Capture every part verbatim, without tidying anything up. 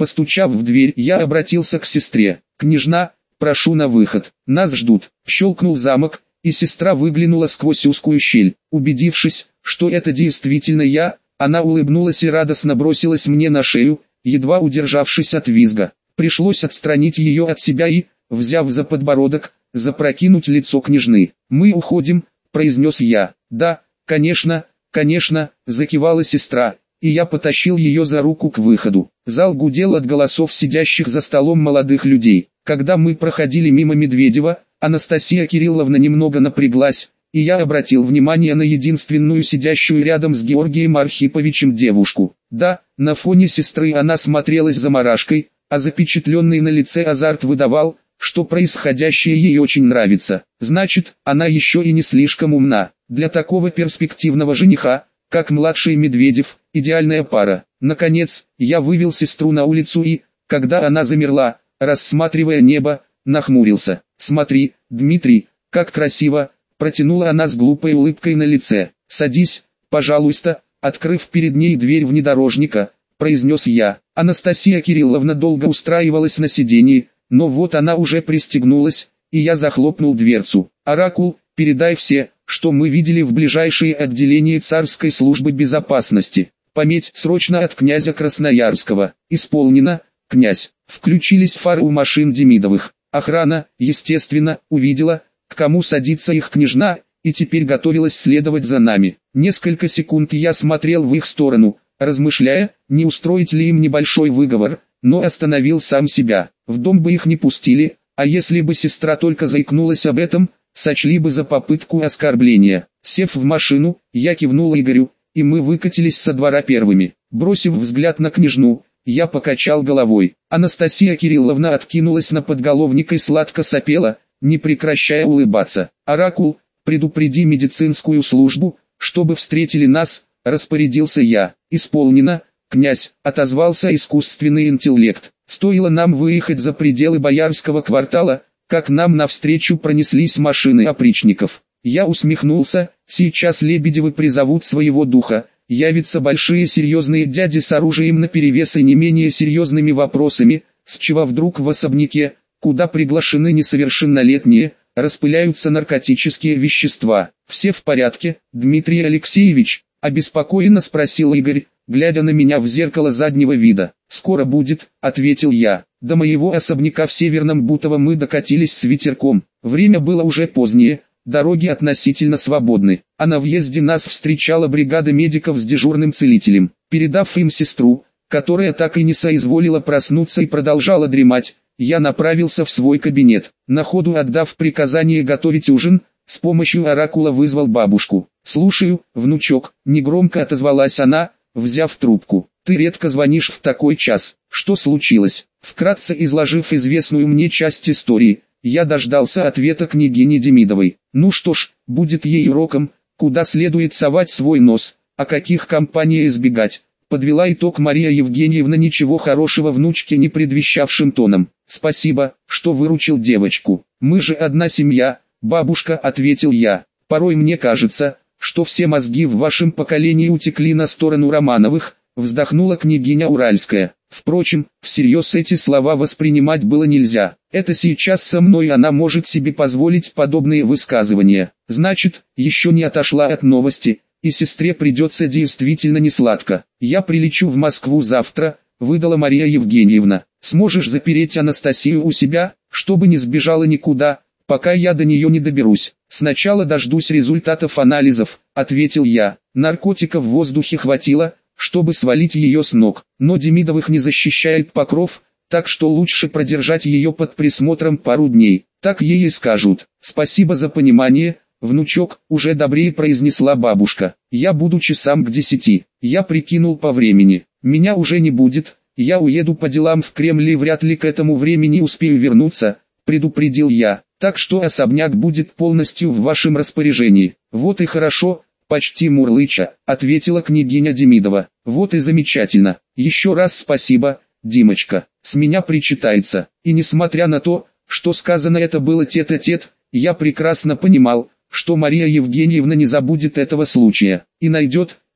Постучав в дверь, я обратился к сестре. «Княжна, прошу на выход, нас ждут». Щелкнул замок, и сестра выглянула сквозь узкую щель. Убедившись, что это действительно я, она улыбнулась и радостно бросилась мне на шею, едва удержавшись от визга. Пришлось отстранить ее от себя и, взяв за подбородок, запрокинуть лицо княжны. «Мы уходим», — произнес я. «Да, конечно, конечно», — закивала сестра, и я потащил ее за руку к выходу. Зал гудел от голосов сидящих за столом молодых людей. Когда мы проходили мимо Медведева, Анастасия Кирилловна немного напряглась, и я обратил внимание на единственную сидящую рядом с Георгием Архиповичем девушку. Да, на фоне сестры она смотрелась заморашкой, а запечатленный на лице азарт выдавал, что происходящее ей очень нравится. Значит, она еще и не слишком умна. Для такого перспективного жениха, как младший Медведев, идеальная пара. Наконец, я вывел сестру на улицу и, когда она замерла, рассматривая небо, нахмурился. «Смотри, Дмитрий, как красиво!» — протянула она с глупой улыбкой на лице. «Садись, пожалуйста», — открыв перед ней дверь внедорожника, произнес я. Анастасия Кирилловна долго устраивалась на сиденье, но вот она уже пристегнулась, и я захлопнул дверцу. «Оракул, передай все, что мы видели в ближайшее отделение царской службы безопасности. Пометь срочно от князя Красноярского. Исполнено, князь». Включились фары у машин Демидовых. Охрана, естественно, увидела, к кому садится их княжна, и теперь готовилась следовать за нами. Несколько секунд я смотрел в их сторону, размышляя, не устроить ли им небольшой выговор, но остановил сам себя. В дом бы их не пустили, а если бы сестра только заикнулась об этом, сочли бы за попытку оскорбления. Сев в машину, я кивнул Игорю, и мы выкатились со двора первыми. Бросив взгляд на княжну, я покачал головой. Анастасия Кирилловна откинулась на подголовник и сладко сопела, не прекращая улыбаться. «Оракул, предупреди медицинскую службу, чтобы встретили нас», — распорядился я. «Исполнено, князь», — отозвался искусственный интеллект. Стоило нам выехать за пределы Боярского квартала, как нам навстречу пронеслись машины опричников. Я усмехнулся, сейчас Лебедевы призовут своего духа, явятся большие серьезные дяди с оружием наперевес и не менее серьезными вопросами, с чего вдруг в особняке, куда приглашены несовершеннолетние, распыляются наркотические вещества. «Все в порядке, Дмитрий Алексеевич?» — обеспокоенно спросил Игорь, глядя на меня в зеркало заднего вида. «Скоро будет», — ответил я. До моего особняка в Северном Бутово мы докатились с ветерком. Время было уже позднее, дороги относительно свободны, а на въезде нас встречала бригада медиков с дежурным целителем. Передав им сестру, которая так и не соизволила проснуться и продолжала дремать, я направился в свой кабинет. На ходу отдав приказание готовить ужин, с помощью оракула вызвал бабушку. «Слушаю, внучок», — негромко отозвалась она, взяв трубку. «Ты редко звонишь в такой час. Что случилось?» Вкратце изложив известную мне часть истории, я дождался ответа княгини Демидовой. Ну что ж, будет ей уроком, куда следует совать свой нос, а каких компаний избегать. Подвела итог Мария Евгеньевна ничего хорошего внучке не предвещавшим тоном. «Спасибо, что выручил девочку. Мы же одна семья, бабушка», — ответил я. «Порой мне кажется, что все мозги в вашем поколении утекли на сторону Романовых», — вздохнула княгиня Уральская. Впрочем, всерьез эти слова воспринимать было нельзя. Это сейчас со мной она может себе позволить подобные высказывания. Значит, еще не отошла от новости, и сестре придется действительно несладко. «Я прилечу в Москву завтра», — выдала Мария Евгеньевна. «Сможешь запереть Анастасию у себя, чтобы не сбежала никуда, пока я до нее не доберусь?» «Сначала дождусь результатов анализов», — ответил я. Наркотиков в воздухе хватило, чтобы свалить ее с ног, но Демидовых не защищает покров, так что лучше продержать ее под присмотром пару дней, так ей и скажут. «Спасибо за понимание, внучок», — уже добрее произнесла бабушка. «Я буду часам к десяти». Я прикинул по времени. Меня уже не будет, я уеду по делам в Кремль и вряд ли к этому времени успею вернуться, предупредил я. «Так что особняк будет полностью в вашем распоряжении». «Вот и хорошо», — почти мурлыча, ответила княгиня Демидова. «Вот и замечательно. Еще раз спасибо, Димочка. С меня причитается». И несмотря на то, что сказано это было тет-а-тет, я прекрасно понимал, что Мария Евгеньевна не забудет этого случая и найдет,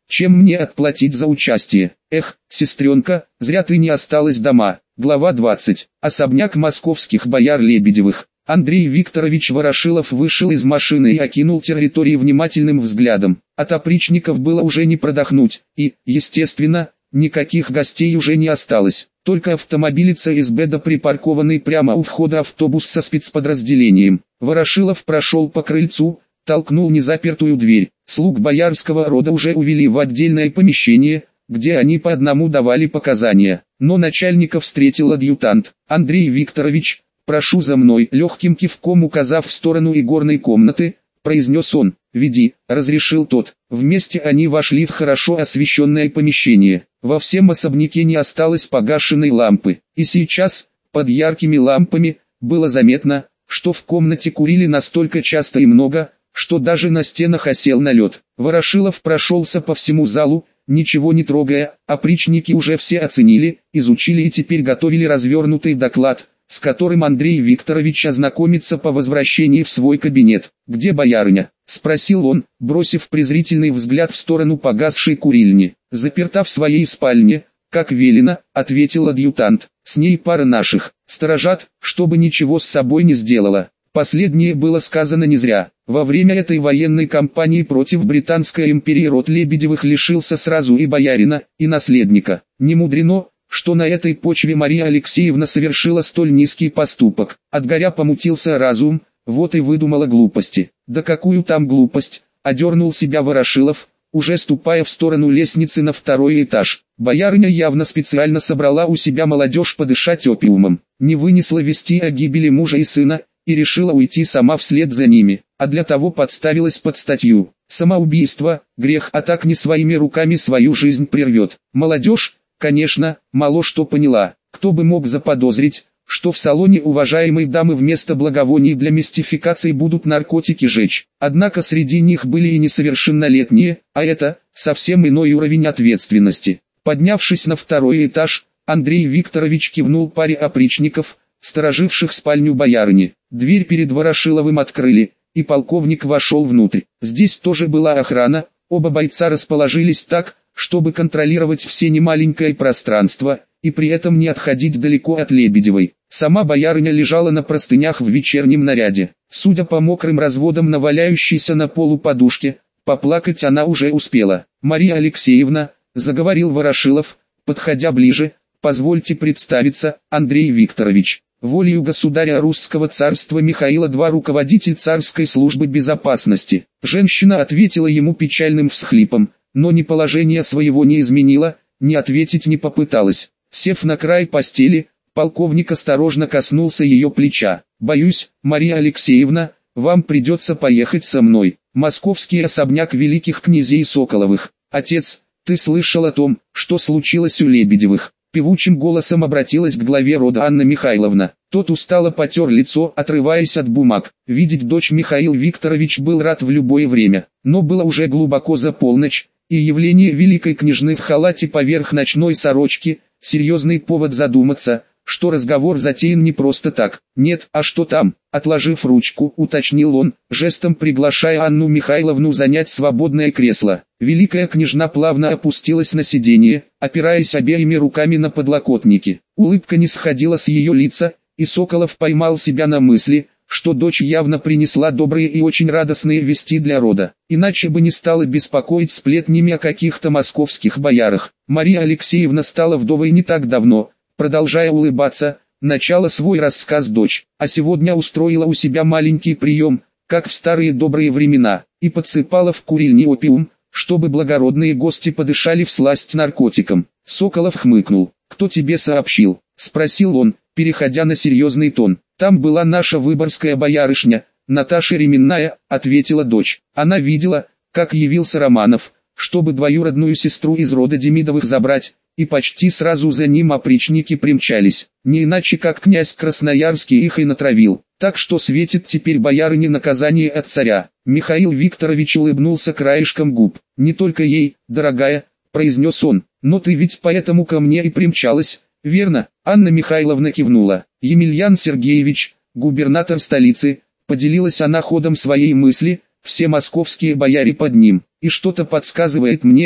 чем мне отплатить за участие? Эх, сестренка, зря ты не осталась дома. Глава двадцать. Особняк московских бояр Лебедевых. Андрей Викторович Ворошилов вышел из машины и окинул территорию внимательным взглядом. От опричников было уже не продохнуть, и, естественно, никаких гостей уже не осталось. Только автомобилица из БЭДа, припаркованный прямо у входа автобус со спецподразделением. Ворошилов прошел по крыльцу, толкнул незапертую дверь. Слуг боярского рода уже увели в отдельное помещение, где они по одному давали показания. Но начальника встретил адъютант. «Андрей Викторович, прошу за мной», легким кивком указав в сторону игорной комнаты, произнес он. «Веди», — разрешил тот. Вместе они вошли в хорошо освещенное помещение. Во всем особняке не осталось погашенной лампы, и сейчас, под яркими лампами, было заметно, что в комнате курили настолько часто и много, что даже на стенах осел налет. Ворошилов прошелся по всему залу, ничего не трогая, опричники уже все оценили, изучили и теперь готовили развернутый доклад, с которым Андрей Викторович ознакомится по возвращении в свой кабинет. «Где боярыня?» — спросил он, бросив презрительный взгляд в сторону погасшей курильни. «Заперта в своей спальне, как велено», — ответил адъютант. «С ней пара наших, сторожат, чтобы ничего с собой не сделала». Последнее было сказано не зря. Во время этой военной кампании против Британской империи род Лебедевых лишился сразу и боярина, и наследника. Не мудрено, что на этой почве Мария Алексеевна совершила столь низкий поступок. От горя помутился разум, вот и выдумала глупости. Да какую там глупость, одернул себя Ворошилов, уже ступая в сторону лестницы на второй этаж. Боярыня явно специально собрала у себя молодежь подышать опиумом. Не вынесла вести о гибели мужа и сына, и решила уйти сама вслед за ними, а для того подставилась под статью. Самоубийство, грех, а так не своими руками свою жизнь прервет. Молодежь, конечно, мало что поняла. Кто бы мог заподозрить, что в салоне уважаемой дамы вместо благовоний для мистификации будут наркотики жечь. Однако среди них были и несовершеннолетние, а это совсем иной уровень ответственности. Поднявшись на второй этаж, Андрей Викторович кивнул паре опричников, стороживших спальню боярыни. Дверь перед Ворошиловым открыли, и полковник вошел внутрь. Здесь тоже была охрана, оба бойца расположились так, чтобы контролировать все немаленькое пространство, и при этом не отходить далеко от Лебедевой. Сама боярыня лежала на простынях в вечернем наряде. Судя по мокрым разводам на валяющейся на полу подушке, поплакать она уже успела. «Мария Алексеевна», — заговорил Ворошилов, подходя ближе, — «позвольте представиться, Андрей Викторович». Волею государя Русского царства Михаила два руководитель царской службы безопасности. Женщина ответила ему печальным всхлипом, но ни положения своего не изменила, ни ответить не попыталась. Сев на край постели, полковник осторожно коснулся ее плеча. «Боюсь, Мария Алексеевна, вам придется поехать со мной. Московский особняк великих князей Соколовых. Отец, ты слышал о том, что случилось у Лебедевых?» Певучим голосом обратилась к главе рода Анна Михайловна. Тот устало потер лицо, отрываясь от бумаг. Видеть дочь Михаил Викторович был рад в любое время, но было уже глубоко за полночь, и явление великой княжны в халате поверх ночной сорочки – серьезный повод задуматься, что разговор затеян не просто так. «Нет, а что там?» – отложив ручку, уточнил он, жестом приглашая Анну Михайловну занять свободное кресло. Великая княжна плавно опустилась на сиденье, опираясь обеими руками на подлокотники. Улыбка не сходила с ее лица, и Соколов поймал себя на мысли, что дочь явно принесла добрые и очень радостные вести для рода, иначе бы не стала беспокоить сплетнями о каких-то московских боярах. Мария Алексеевна стала вдовой не так давно, продолжая улыбаться, начала свой рассказ дочь, а сегодня устроила у себя маленький прием, как в старые добрые времена, и подсыпала в курильни опиум, чтобы благородные гости подышали всласть наркотикам. Соколов хмыкнул. «Кто тебе сообщил?» — спросил он, переходя на серьезный тон. «Там была наша выборгская боярышня, Наташа Ременная», — ответила дочь. «Она видела, как явился Романов, чтобы двоюродную сестру из рода Демидовых забрать, и почти сразу за ним опричники примчались. Не иначе как князь Красноярский их и натравил. Так что светит теперь боярине наказание от царя». Михаил Викторович улыбнулся краешком губ. «Не только ей, дорогая», — произнес он, — «но ты ведь поэтому ко мне и примчалась, верно?» Анна Михайловна кивнула. «Емельян Сергеевич, губернатор столицы», — поделилась она ходом своей мысли, — «все московские бояре под ним, и что-то подсказывает мне», —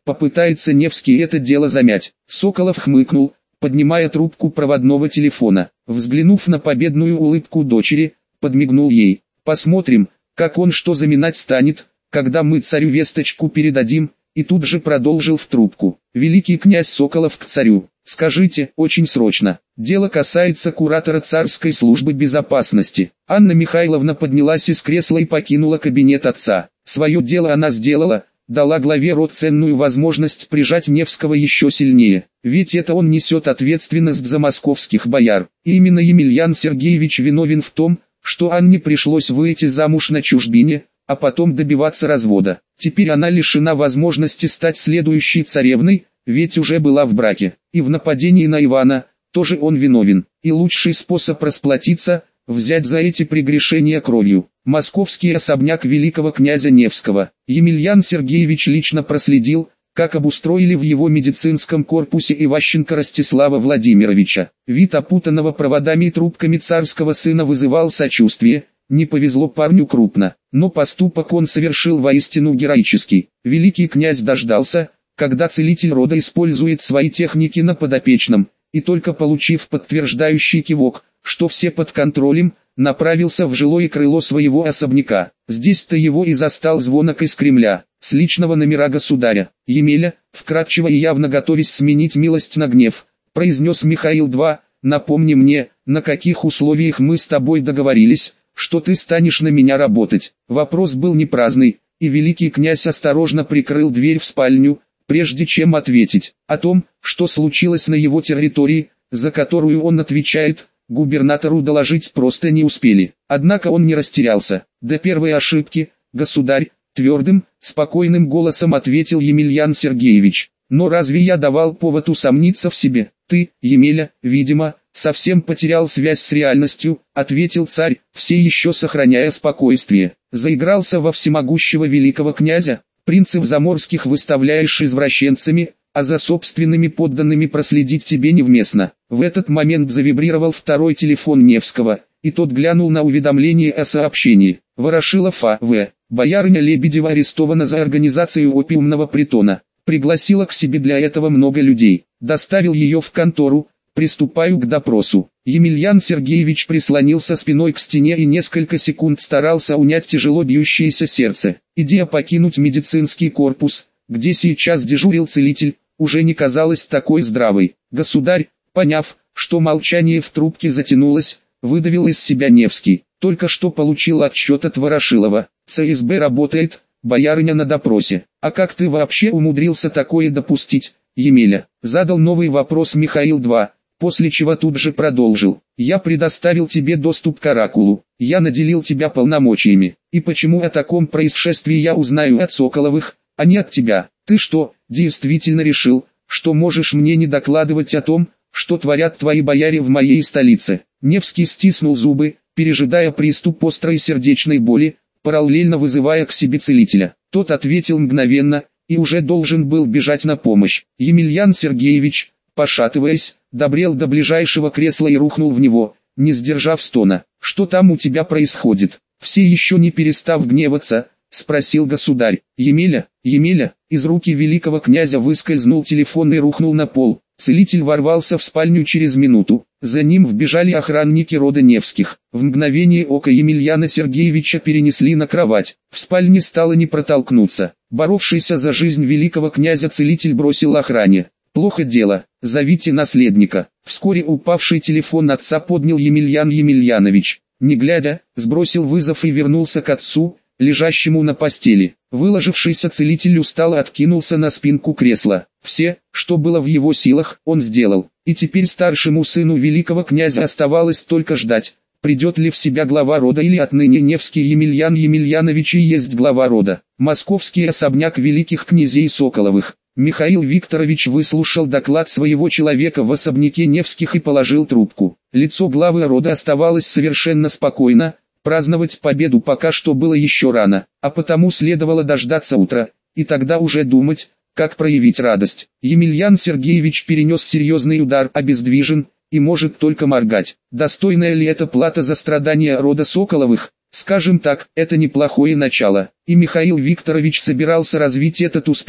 попытается Невский это дело замять. Соколов хмыкнул, поднимая трубку проводного телефона. Взглянув на победную улыбку дочери, подмигнул ей. «Посмотрим, как он что заминать станет, когда мы царю весточку передадим», и тут же продолжил в трубку. «Великий князь Соколов к царю. Скажите, очень срочно. Дело касается куратора царской службы безопасности». Анна Михайловна поднялась из кресла и покинула кабинет отца. Свое дело она сделала, дала главе рода ценную возможность прижать Невского еще сильнее. Ведь это он несет ответственность за московских бояр. И именно Емельян Сергеевич виновен в том, что Анне пришлось выйти замуж на чужбине, а потом добиваться развода. Теперь она лишена возможности стать следующей царевной, ведь уже была в браке. И в нападении на Ивана тоже он виновен. И лучший способ расплатиться – взять за эти прегрешения кровью. Московский особняк великого князя Невского. Емельян Сергеевич лично проследил, как обустроили в его медицинском корпусе Иващенко Ростислава Владимировича. Вид опутанного проводами и трубками царского сына вызывал сочувствие. Не повезло парню крупно, но поступок он совершил воистину героический. Великий князь дождался, когда целитель рода использует свои техники на подопечном, и только получив подтверждающий кивок, что все под контролем, направился в жилое крыло своего особняка. Здесь-то его и застал звонок из Кремля, с личного номера государя. «Емеля», вкратчиво и явно готовясь сменить милость на гнев, произнес Михаил два, «напомни мне, на каких условиях мы с тобой договорились, что ты станешь на меня работать». Вопрос был не праздный, и великий князь осторожно прикрыл дверь в спальню, прежде чем ответить. О том, что случилось на его территории, за которую он отвечает, губернатору доложить просто не успели. Однако он не растерялся. «До первой ошибки, государь», твердым, спокойным голосом ответил Емельян Сергеевич. «Но разве я давал повод усомниться в себе? Ты, Емеля, видимо, совсем потерял связь с реальностью», ответил царь, все еще сохраняя спокойствие. «Заигрался во всемогущего великого князя, принцев заморских выставляешь извращенцами, а за собственными подданными проследить тебе невместно». В этот момент завибрировал второй телефон Невского, и тот глянул на уведомление о сообщении. «Ворошилов А В. Боярыня Лебедева арестована за организацию опиумного притона. Пригласила к себе для этого много людей. Доставил ее в контору. Приступаю к допросу». Емельян Сергеевич прислонился спиной к стене и несколько секунд старался унять тяжело бьющееся сердце. Идея покинуть медицинский корпус, где сейчас дежурил целитель, уже не казалась такой здравой. «Государь», поняв, что молчание в трубке затянулось, выдавил из себя Невский. «Только что получил отчет от Ворошилова. ЦСБ работает, боярыня на допросе. А как ты вообще умудрился такое допустить, Емеля?» Задал новый вопрос Михаил два, после чего тут же продолжил. «Я предоставил тебе доступ к оракулу. Я наделил тебя полномочиями. И почему о таком происшествии я узнаю от Соколовых, а не от тебя? Ты что, действительно решил, что можешь мне не докладывать о том, что творят твои бояре в моей столице?» Невский стиснул зубы, пережидая приступ острой сердечной боли, параллельно вызывая к себе целителя. Тот ответил мгновенно, и уже должен был бежать на помощь. Емельян Сергеевич, пошатываясь, добрел до ближайшего кресла и рухнул в него, не сдержав стона. «Что там у тебя происходит?» Все еще не перестав гневаться, спросил государь. «Емеля, Емеля!» Из руки великого князя выскользнул телефон и рухнул на пол. Целитель ворвался в спальню через минуту. За ним вбежали охранники рода Невских. В мгновение ока Емельяна Сергеевича перенесли на кровать. В спальне стало не протолкнуться. Боровшийся за жизнь великого князя целитель бросил охране: «Плохо дело, зовите наследника». Вскоре упавший телефон отца поднял Емельян Емельянович. Не глядя, сбросил вызов и вернулся к отцу, лежащему на постели. Выложившийся целитель устало откинулся на спинку кресла. Все, что было в его силах, он сделал. И теперь старшему сыну великого князя оставалось только ждать, придет ли в себя глава рода или отныне Невский Емельян Емельянович и есть глава рода. Московский особняк великих князей Соколовых. Михаил Викторович выслушал доклад своего человека в особняке Невских и положил трубку. Лицо главы рода оставалось совершенно спокойно. Праздновать победу пока что было еще рано, а потому следовало дождаться утра, и тогда уже думать, как проявить радость. Емельян Сергеевич перенес серьезный удар, обездвижен, и может только моргать. Достойная ли это плата за страдания рода Соколовых? Скажем так, это неплохое начало, и Михаил Викторович собирался развить этот успех,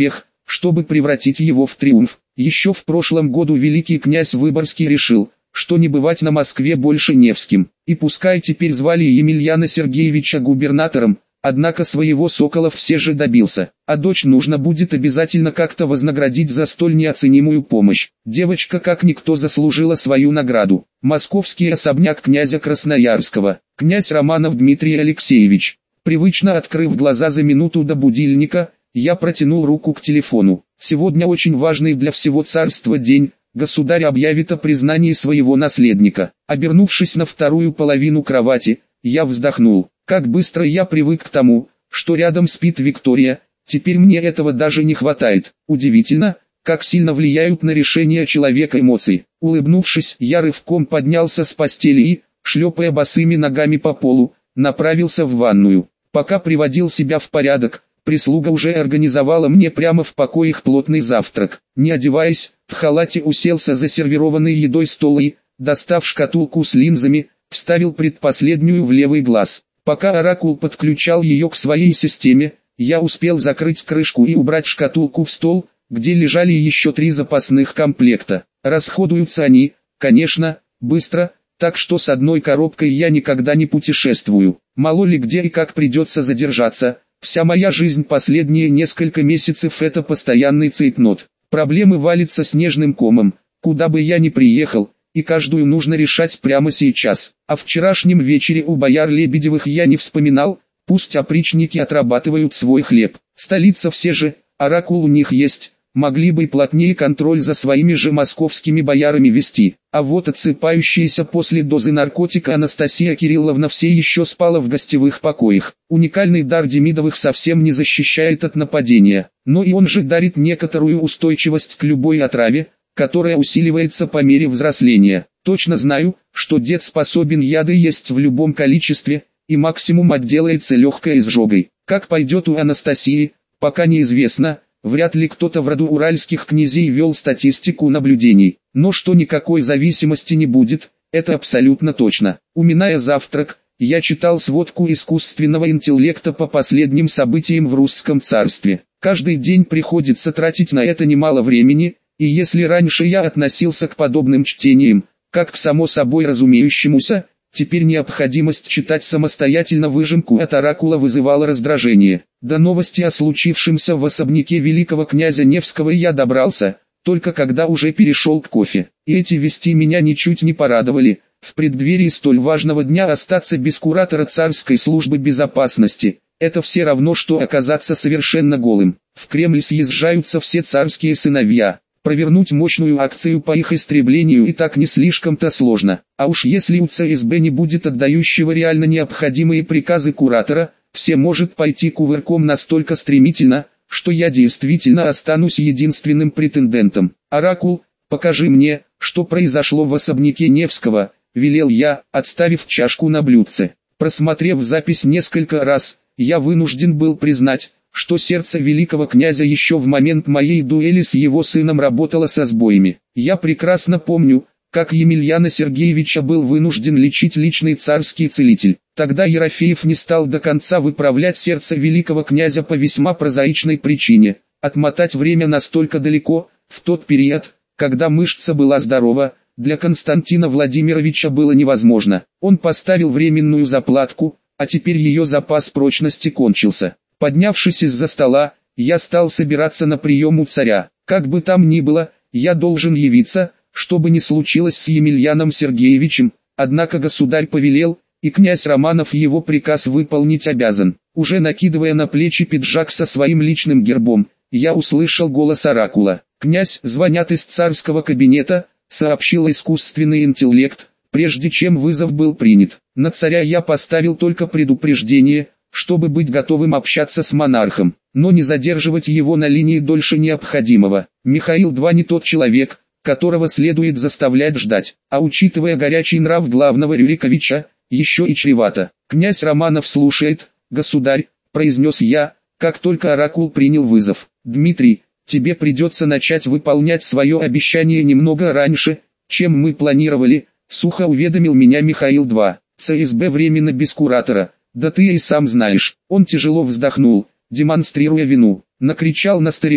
чтобы превратить его в триумф. Еще в прошлом году великий князь Выборгский решил, что не бывать на Москве больше Невским, и пускай теперь звали Емельяна Сергеевича губернатором, однако своего Соколов все же добился, а дочь нужно будет обязательно как-то вознаградить за столь неоценимую помощь. Девочка как никто заслужила свою награду. Московский особняк князя Красноярского, князь Романов Дмитрий Алексеевич. Привычно открыв глаза за минуту до будильника, я протянул руку к телефону. Сегодня очень важный для всего царства день. Государь объявит о признании своего наследника. Обернувшись на вторую половину кровати, я вздохнул. Как быстро я привык к тому, что рядом спит Виктория, теперь мне этого даже не хватает. Удивительно, как сильно влияют на решение человека эмоции. Улыбнувшись, я рывком поднялся с постели и, шлепая босыми ногами по полу, направился в ванную. Пока приводил себя в порядок, прислуга уже организовала мне прямо в покоях плотный завтрак. Не одеваясь, в халате уселся за сервированной едой стол и, достав шкатулку с линзами, вставил предпоследнюю в левый глаз. Пока Оракул подключал ее к своей системе, я успел закрыть крышку и убрать шкатулку в стол, где лежали еще три запасных комплекта. Расходуются они, конечно, быстро, так что с одной коробкой я никогда не путешествую. Мало ли где и как придется задержаться. Вся моя жизнь последние несколько месяцев это постоянный цейтнот. Проблемы валятся снежным комом, куда бы я ни приехал, и каждую нужно решать прямо сейчас. О вчерашнем вечере у бояр Лебедевых я не вспоминал, пусть опричники отрабатывают свой хлеб. Столица все же, Оракул у них есть, могли бы и плотнее контроль за своими же московскими боярами вести. А вот отсыпающаяся после дозы наркотика Анастасия Кирилловна все еще спала в гостевых покоях. Уникальный дар Демидовых совсем не защищает от нападения, но и он же дарит некоторую устойчивость к любой отраве, которая усиливается по мере взросления. Точно знаю, что дед способен яды есть в любом количестве, и максимум отделается легкой изжогой. Как пойдет у Анастасии, пока неизвестно. Вряд ли кто-то в роду уральских князей вел статистику наблюдений, но что никакой зависимости не будет, это абсолютно точно. Уминая завтрак, я читал сводку искусственного интеллекта по последним событиям в русском царстве. Каждый день приходится тратить на это немало времени, и если раньше я относился к подобным чтениям, как к само собой разумеющемуся, теперь необходимость читать самостоятельно выжимку от Оракула вызывала раздражение. До новости о случившемся в особняке великого князя Невского я добрался, только когда уже перешел к кофе. И эти вести меня ничуть не порадовали. В преддверии столь важного дня остаться без куратора царской службы безопасности – это все равно, что оказаться совершенно голым. В Кремль съезжаются все царские сыновья. Провернуть мощную акцию по их истреблению и так не слишком-то сложно. А уж если у ЦСБ не будет отдающего реально необходимые приказы куратора, все может пойти кувырком настолько стремительно, что я действительно останусь единственным претендентом. «Оракул, покажи мне, что произошло в особняке Невского», — велел я, отставив чашку на блюдце. Просмотрев запись несколько раз, я вынужден был признать, что сердце великого князя еще в момент моей дуэли с его сыном работало со сбоями. Я прекрасно помню, как Емельяна Сергеевича был вынужден лечить личный царский целитель. Тогда Ерофеев не стал до конца выправлять сердце великого князя по весьма прозаичной причине. Отмотать время настолько далеко, в тот период, когда мышца была здорова, для Константина Владимировича было невозможно. Он поставил временную заплатку, а теперь ее запас прочности кончился. Поднявшись из-за стола, я стал собираться на прием у царя. Как бы там ни было, я должен явиться, что бы ни случилось с Емельяном Сергеевичем, однако государь повелел, и князь Романов его приказ выполнить обязан. Уже накидывая на плечи пиджак со своим личным гербом, я услышал голос Оракула. «Князь, звонят из царского кабинета», — сообщил искусственный интеллект, прежде чем вызов был принят. На царя я поставил только предупреждение, чтобы быть готовым общаться с монархом, но не задерживать его на линии дольше необходимого. Михаил два не тот человек, которого следует заставлять ждать, а учитывая горячий нрав главного Рюриковича, еще и чревато. «Князь Романов слушает, государь», — произнес я, как только Оракул принял вызов. «Дмитрий, тебе придется начать выполнять свое обещание немного раньше, чем мы планировали», — сухо уведомил меня Михаил два. «ЦСБ временно без куратора. Да ты и сам знаешь». Он тяжело вздохнул, демонстрируя вину, накричал на старика,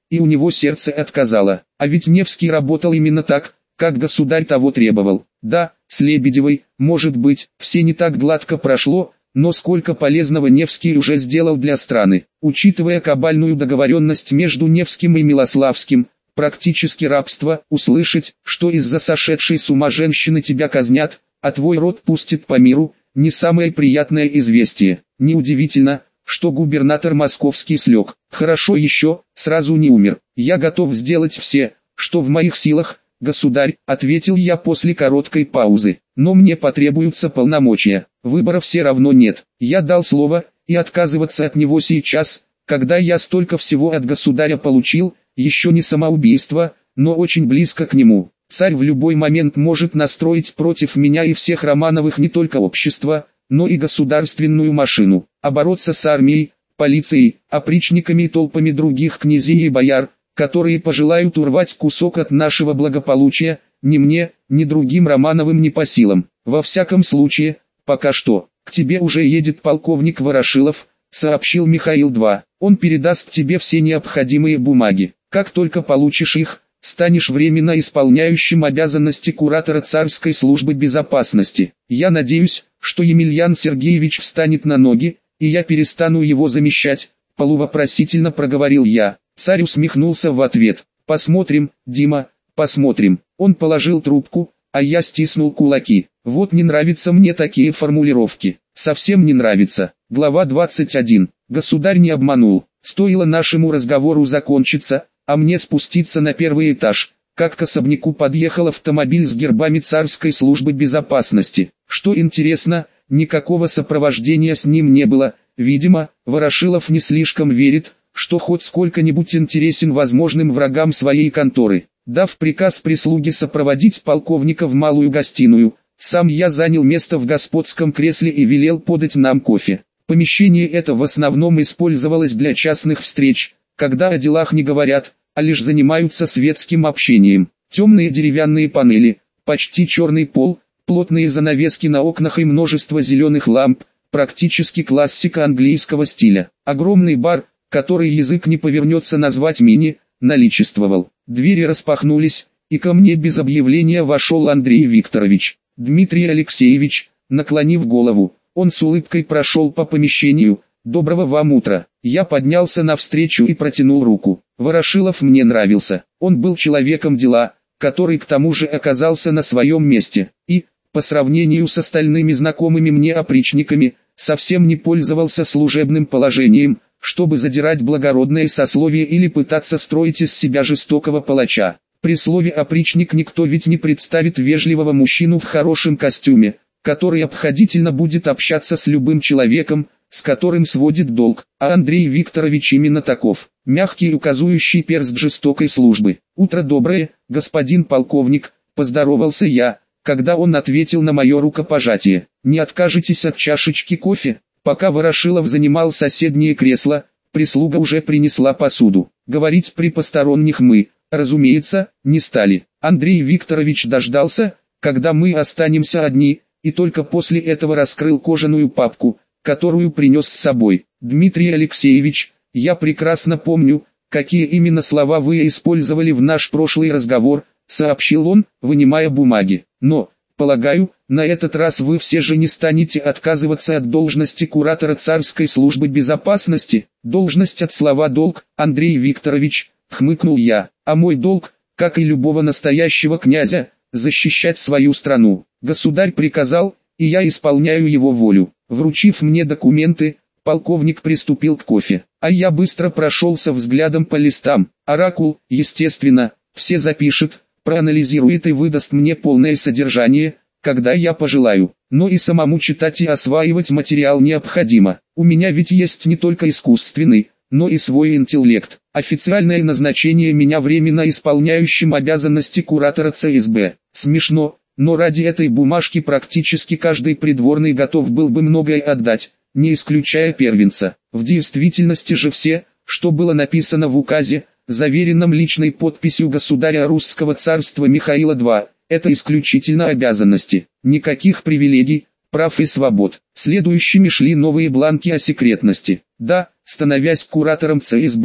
и у него сердце отказало. А ведь Невский работал именно так, как государь того требовал. Да, с Лебедевой, может быть, все не так гладко прошло, но сколько полезного Невский уже сделал для страны. Учитывая кабальную договоренность между Невским и Милославским, практически рабство, услышать, что из-за сошедшей с ума женщины тебя казнят, а твой род пустит по миру, не самое приятное известие. Неудивительно, что губернатор московский слег. Хорошо еще, сразу не умер. Я готов сделать все, что в моих силах, государь, ответил я после короткой паузы. Но мне потребуются полномочия. Выбора все равно нет. Я дал слово, и отказываться от него сейчас, когда я столько всего от государя получил, еще не самоубийство, но очень близко к нему. Царь в любой момент может настроить против меня и всех Романовых не только общество, но и государственную машину. А бороться с армией, полицией, опричниками и толпами других князей и бояр, которые пожелают урвать кусок от нашего благополучия, ни мне, ни другим Романовым не по силам. Во всяком случае, пока что, к тебе уже едет полковник Ворошилов, сообщил Михаил-два. Он передаст тебе все необходимые бумаги. Как только получишь их, станешь временно исполняющим обязанности куратора царской службы безопасности. Я надеюсь, что Емельян Сергеевич встанет на ноги, и я перестану его замещать, полувопросительно проговорил я. Царь усмехнулся в ответ. Посмотрим, Дима, посмотрим. Он положил трубку, а я стиснул кулаки. Вот не нравятся мне такие формулировки. Совсем не нравится. Глава двадцать один. Государь не обманул. Стоило нашему разговору закончиться, а мне спуститься на первый этаж, как к особняку подъехал автомобиль с гербами царской службы безопасности. Что интересно, никакого сопровождения с ним не было. Видимо, Ворошилов не слишком верит, что хоть сколько-нибудь интересен возможным врагам своей конторы. Дав приказ прислуге сопроводить полковника в малую гостиную, сам я занял место в господском кресле и велел подать нам кофе. Помещение это в основном использовалось для частных встреч, когда о делах не говорят, а лишь занимаются светским общением. Темные деревянные панели, почти черный пол, плотные занавески на окнах и множество зеленых ламп, практически классика английского стиля. Огромный бар, который язык не повернется назвать мини, наличествовал. Двери распахнулись, и ко мне без объявления вошел Андрей Викторович. Дмитрий Алексеевич, наклонив голову, он с улыбкой прошел по помещению. «Доброго вам утра». Я поднялся навстречу и протянул руку. Ворошилов мне нравился. Он был человеком дела, который к тому же оказался на своем месте. И, по сравнению с остальными знакомыми мне опричниками, совсем не пользовался служебным положением, чтобы задирать благородное сословие или пытаться строить из себя жестокого палача. При слове «опричник» никто ведь не представит вежливого мужчину в хорошем костюме, который обходительно будет общаться с любым человеком, с которым сводит долг, а Андрей Викторович именно таков, мягкий указующий перст жестокой службы. «Утро доброе, господин полковник», — поздоровался я, когда он ответил на мое рукопожатие. «Не откажетесь от чашечки кофе?» Пока Ворошилов занимал соседнее кресло, прислуга уже принесла посуду. Говорить при посторонних мы, разумеется, не стали. Андрей Викторович дождался, когда мы останемся одни, и только после этого раскрыл кожаную папку, которую принес с собой. «Дмитрий Алексеевич, я прекрасно помню, какие именно слова вы использовали в наш прошлый разговор», сообщил он, вынимая бумаги. «Но, полагаю, на этот раз вы все же не станете отказываться от должности куратора царской службы безопасности». «Должность от слова «долг», Андрей Викторович», хмыкнул я. «А мой долг, как и любого настоящего князя, защищать свою страну. Государь приказал, и я исполняю его волю». Вручив мне документы, полковник приступил к кофе, а я быстро прошелся взглядом по листам. Оракул, естественно, все запишет, проанализирует и выдаст мне полное содержание, когда я пожелаю. Но и самому читать и осваивать материал необходимо. У меня ведь есть не только искусственный, но и свой интеллект. Официальное назначение меня временно исполняющим обязанности куратора ЦСБ. Смешно, но ради этой бумажки практически каждый придворный готов был бы многое отдать, не исключая первенца. В действительности же все, что было написано в указе, заверенном личной подписью государя Русского царства Михаила-два, это исключительно обязанности, никаких привилегий, прав и свобод. Следующими шли новые бланки о секретности. Да, становясь куратором ЦСБ,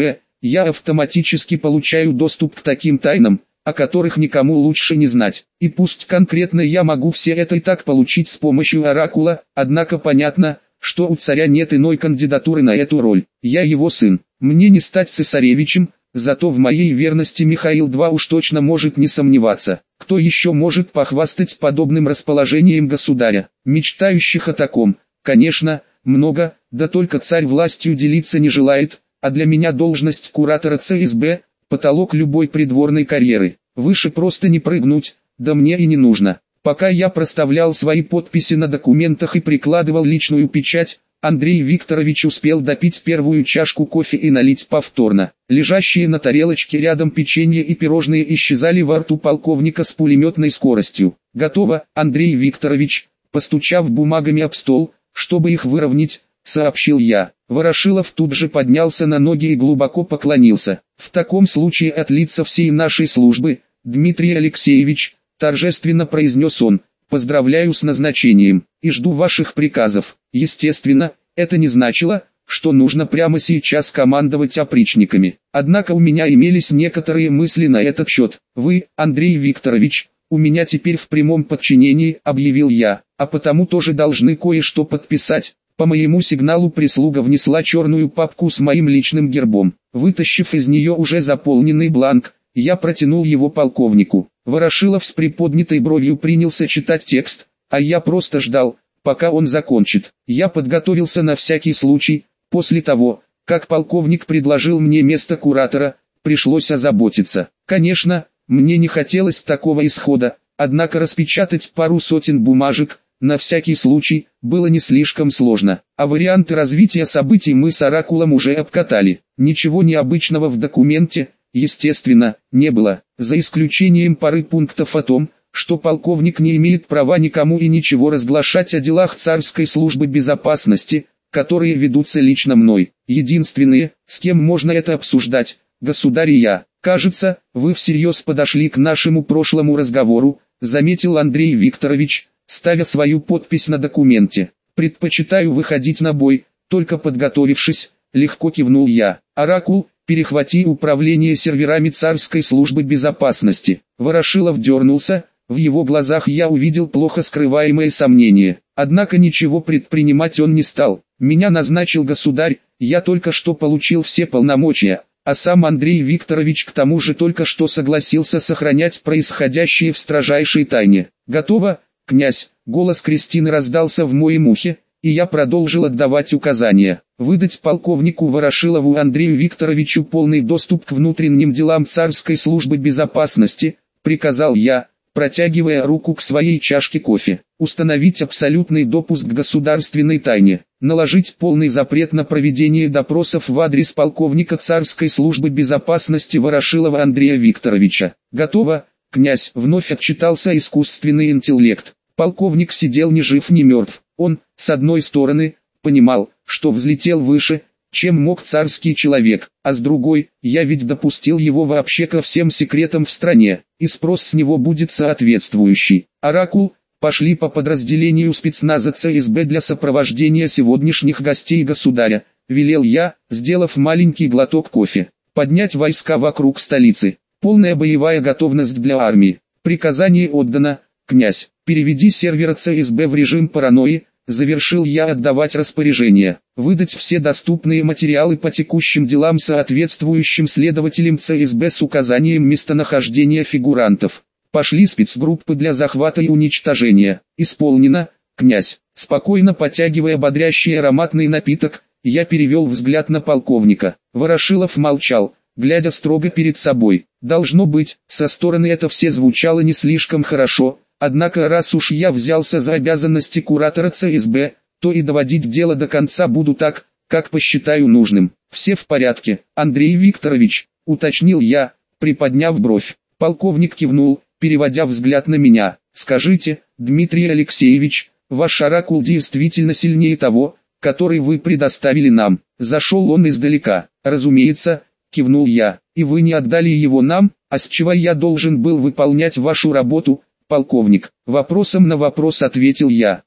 я автоматически получаю доступ к таким тайнам, о которых никому лучше не знать. И пусть конкретно я могу все это и так получить с помощью оракула, однако понятно, что у царя нет иной кандидатуры на эту роль. Я его сын. Мне не стать цесаревичем, зато в моей верности Михаил два уж точно может не сомневаться. Кто еще может похвастать подобным расположением государя? Мечтающих о таком, конечно, много, да только царь властью делиться не желает, а для меня должность куратора ЦСБ – потолок любой придворной карьеры. Выше просто не прыгнуть, да мне и не нужно. Пока я проставлял свои подписи на документах и прикладывал личную печать, Андрей Викторович успел допить первую чашку кофе и налить повторно. Лежащие на тарелочке рядом печенье и пирожные исчезали во рту полковника с пулеметной скоростью. «Готово, Андрей Викторович», постучав бумагами об стол, чтобы их выровнять, сообщил я. Ворошилов тут же поднялся на ноги и глубоко поклонился. «В таком случае от лица всей нашей службы, Дмитрий Алексеевич», торжественно произнес он, «поздравляю с назначением, и жду ваших приказов». Естественно, это не значило, что нужно прямо сейчас командовать опричниками. Однако у меня имелись некоторые мысли на этот счет. «Вы, Андрей Викторович, у меня теперь в прямом подчинении», объявил я, «а потому тоже должны кое-что подписать». По моему сигналу прислуга внесла черную папку с моим личным гербом. Вытащив из нее уже заполненный бланк, я протянул его полковнику. Ворошилов с приподнятой бровью принялся читать текст, а я просто ждал, пока он закончит. Я подготовился на всякий случай. После того, как полковник предложил мне место куратора, пришлось озаботиться. Конечно, мне не хотелось такого исхода, однако распечатать пару сотен бумажек, на всякий случай, было не слишком сложно. А варианты развития событий мы с оракулом уже обкатали. Ничего необычного в документе, естественно, не было, за исключением пары пунктов о том, что полковник не имеет права никому и ничего разглашать о делах царской службы безопасности, которые ведутся лично мной. Единственные, с кем можно это обсуждать, государь и я. «Кажется, вы всерьез подошли к нашему прошлому разговору», заметил Андрей Викторович, ставя свою подпись на документе. «Предпочитаю выходить на бой, только подготовившись», легко кивнул я. «Оракул, перехвати управление серверами царской службы безопасности». Ворошилов дернулся, в его глазах я увидел плохо скрываемое сомнение. Однако ничего предпринимать он не стал. «Меня назначил государь, я только что получил все полномочия». А сам Андрей Викторович к тому же только что согласился сохранять происходящее в строжайшей тайне. «Готово, князь», голос Кристины раздался в моем ухе, и я продолжил отдавать указания. «Выдать полковнику Ворошилову Андрею Викторовичу полный доступ к внутренним делам царской службы безопасности», приказал я, протягивая руку к своей чашке кофе. «Установить абсолютный допуск к государственной тайне. Наложить полный запрет на проведение допросов в адрес полковника царской службы безопасности Ворошилова Андрея Викторовича». «Готово, князь», вновь отчитался искусственный интеллект. Полковник сидел ни жив ни мертв. Он, с одной стороны, понимал, что взлетел выше, чем мог царский человек, а с другой, я ведь допустил его вообще ко всем секретам в стране, и спрос с него будет соответствующий. «Оракул, пошли по подразделению спецназа ЦСБ для сопровождения сегодняшних гостей государя», велел я, сделав маленький глоток кофе. «Поднять войска вокруг столицы. Полная боевая готовность для армии. Приказание отдано, князь. Переведи сервера ЦСБ в режим паранойи», завершил я отдавать распоряжение. «Выдать все доступные материалы по текущим делам соответствующим следователям ЦСБ с указанием местонахождения фигурантов. Пошли спецгруппы для захвата и уничтожения». «Исполнено, князь». Спокойно потягивая бодрящий ароматный напиток, я перевел взгляд на полковника. Ворошилов молчал, глядя строго перед собой. Должно быть, со стороны это все звучало не слишком хорошо. Однако раз уж я взялся за обязанности куратора ЦСБ, то и доводить дело до конца буду так, как посчитаю нужным. «Все в порядке, Андрей Викторович», уточнил я, приподняв бровь. Полковник кивнул, переводя взгляд на меня. «Скажите, Дмитрий Алексеевич, ваш оракул действительно сильнее того, который вы предоставили нам?» Зашел он издалека. «Разумеется», кивнул я. «И вы не отдали его нам, а с чего я должен был выполнять вашу работу?» «Полковник», вопросом на вопрос ответил я.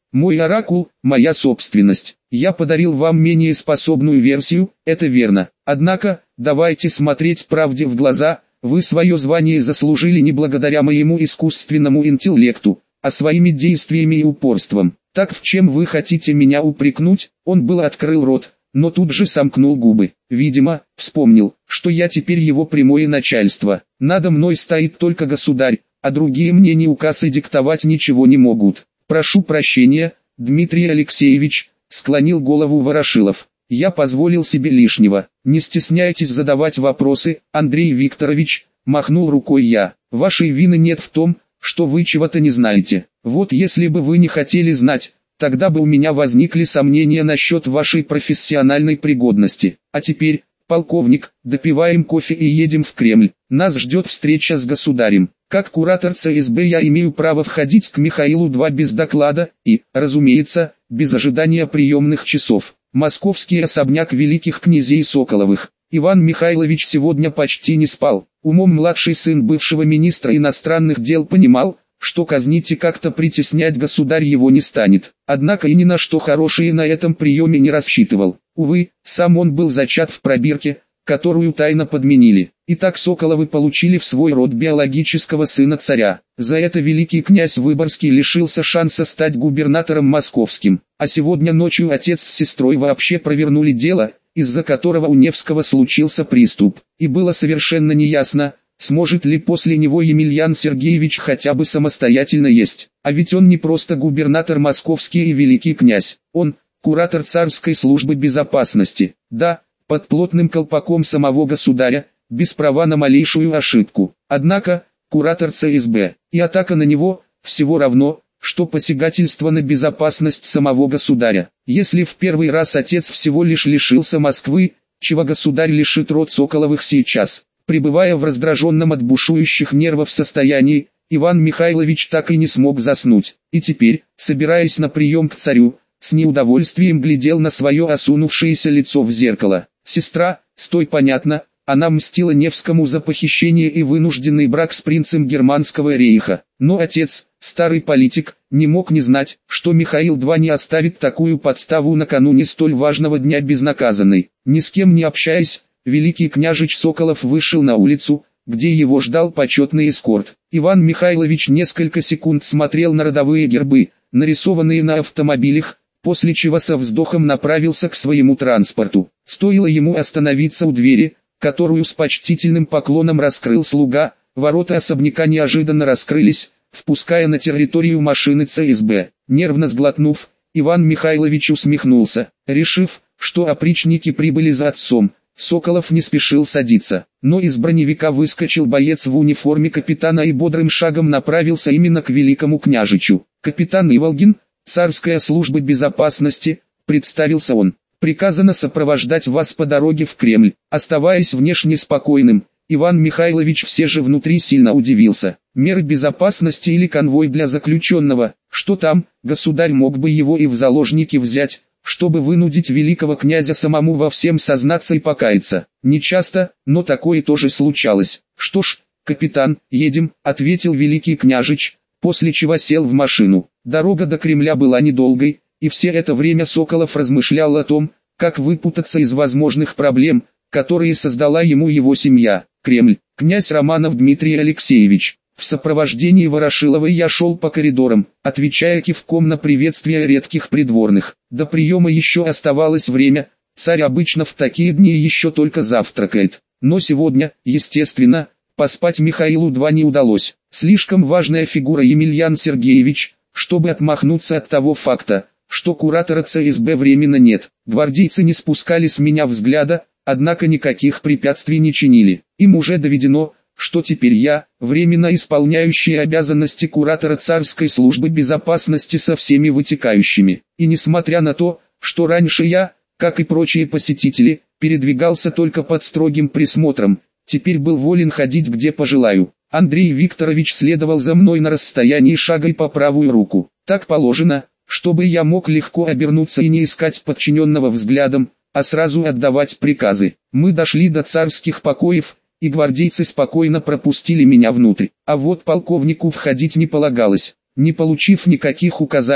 Мой оракул – моя собственность. Я подарил вам менее способную версию, это верно. Однако, давайте смотреть правде в глаза, вы свое звание заслужили не благодаря моему искусственному интеллекту, а своими действиями и упорством. Так в чем вы хотите меня упрекнуть? Он был открыл рот, но тут же сомкнул губы. Видимо, вспомнил, что я теперь его прямое начальство. Надо мной стоит только государь, а другие мне ни указ и диктовать ничего не могут. Прошу прощения, Дмитрий Алексеевич, склонил голову Ворошилов. Я позволил себе лишнего. Не стесняйтесь задавать вопросы, Андрей Викторович, махнул рукой я. Вашей вины нет в том, что вы чего-то не знаете. Вот если бы вы не хотели знать, тогда бы у меня возникли сомнения насчет вашей профессиональной пригодности. А теперь, полковник, допиваем кофе и едем в Кремль. Нас ждет встреча с государем. Как куратор ЦСБ я имею право входить к Михаилу-два без доклада и, разумеется, без ожидания приемных часов. Московский особняк великих князей Соколовых. Иван Михайлович сегодня почти не спал. Умом младший сын бывшего министра иностранных дел понимал, что казнить и как-то притеснять государь его не станет. Однако и ни на что хорошее на этом приеме не рассчитывал. Увы, сам он был зачат в пробирке, которую тайно подменили. Итак, Соколовы получили в свой род биологического сына царя. За это великий князь Выборгский лишился шанса стать губернатором московским. А сегодня ночью отец с сестрой вообще провернули дело, из-за которого у Невского случился приступ. И было совершенно неясно, сможет ли после него Емельян Сергеевич хотя бы самостоятельно есть. А ведь он не просто губернатор московский и великий князь. Он – куратор царской службы безопасности. Да, под плотным колпаком самого государя, без права на малейшую ошибку. Однако, куратор ЦСБ, и атака на него, всего равно, что посягательство на безопасность самого государя. Если в первый раз отец всего лишь лишился Москвы, чего государь лишит род Соколовых сейчас? Пребывая в раздраженном от бушующих нервов состоянии, Иван Михайлович так и не смог заснуть. И теперь, собираясь на прием к царю, с неудовольствием глядел на свое осунувшееся лицо в зеркало. Сестра, стой, понятно, она мстила Невскому за похищение и вынужденный брак с принцем Германского рейха. Но отец, старый политик, не мог не знать, что Михаил-два не оставит такую подставу накануне столь важного дня безнаказанной. Ни с кем не общаясь, великий княжич Соколов вышел на улицу, где его ждал почетный эскорт. Иван Михайлович несколько секунд смотрел на родовые гербы, нарисованные на автомобилях, после чего со вздохом направился к своему транспорту. Стоило ему остановиться у двери, которую с почтительным поклоном раскрыл слуга, ворота особняка неожиданно раскрылись, впуская на территорию машины ЦСБ. Нервно сглотнув, Иван Михайлович усмехнулся, решив, что опричники прибыли за отцом. Соколов не спешил садиться, но из броневика выскочил боец в униформе капитана и бодрым шагом направился именно к великому княжичу. «Капитан Иволгин, царская служба безопасности», — представился он. «Приказано сопровождать вас по дороге в Кремль». Оставаясь внешне спокойным, Иван Михайлович все же внутри сильно удивился. Меры безопасности или конвой для заключенного, что там, государь мог бы его и в заложники взять, чтобы вынудить великого князя самому во всем сознаться и покаяться. Не часто, но такое тоже случалось. «Что ж, капитан, едем», — ответил великий княжич, после чего сел в машину. Дорога до Кремля была недолгой, и все это время Соколов размышлял о том, как выпутаться из возможных проблем, которые создала ему его семья. Кремль. Князь Романов Дмитрий Алексеевич. В сопровождении Ворошиловой я шел по коридорам, отвечая кивком на приветствия редких придворных. До приема еще оставалось время, царь обычно в такие дни еще только завтракает. Но сегодня, естественно, поспать Михаилу-два не удалось. Слишком важная фигура Емельян Сергеевич, чтобы отмахнуться от того факта, что куратора ЦСБ временно нет. Гвардейцы не спускали с меня взгляда, однако никаких препятствий не чинили. Им уже доведено, что теперь я, временно исполняющий обязанности куратора царской службы безопасности со всеми вытекающими. И несмотря на то, что раньше я, как и прочие посетители, передвигался только под строгим присмотром, теперь был волен ходить где пожелаю. Андрей Викторович следовал за мной на расстоянии шага и по правую руку. Так положено, чтобы я мог легко обернуться и не искать подчиненного взглядом, а сразу отдавать приказы. Мы дошли до царских покоев, и гвардейцы спокойно пропустили меня внутрь. А вот полковнику входить не полагалось. Не получив никаких указаний,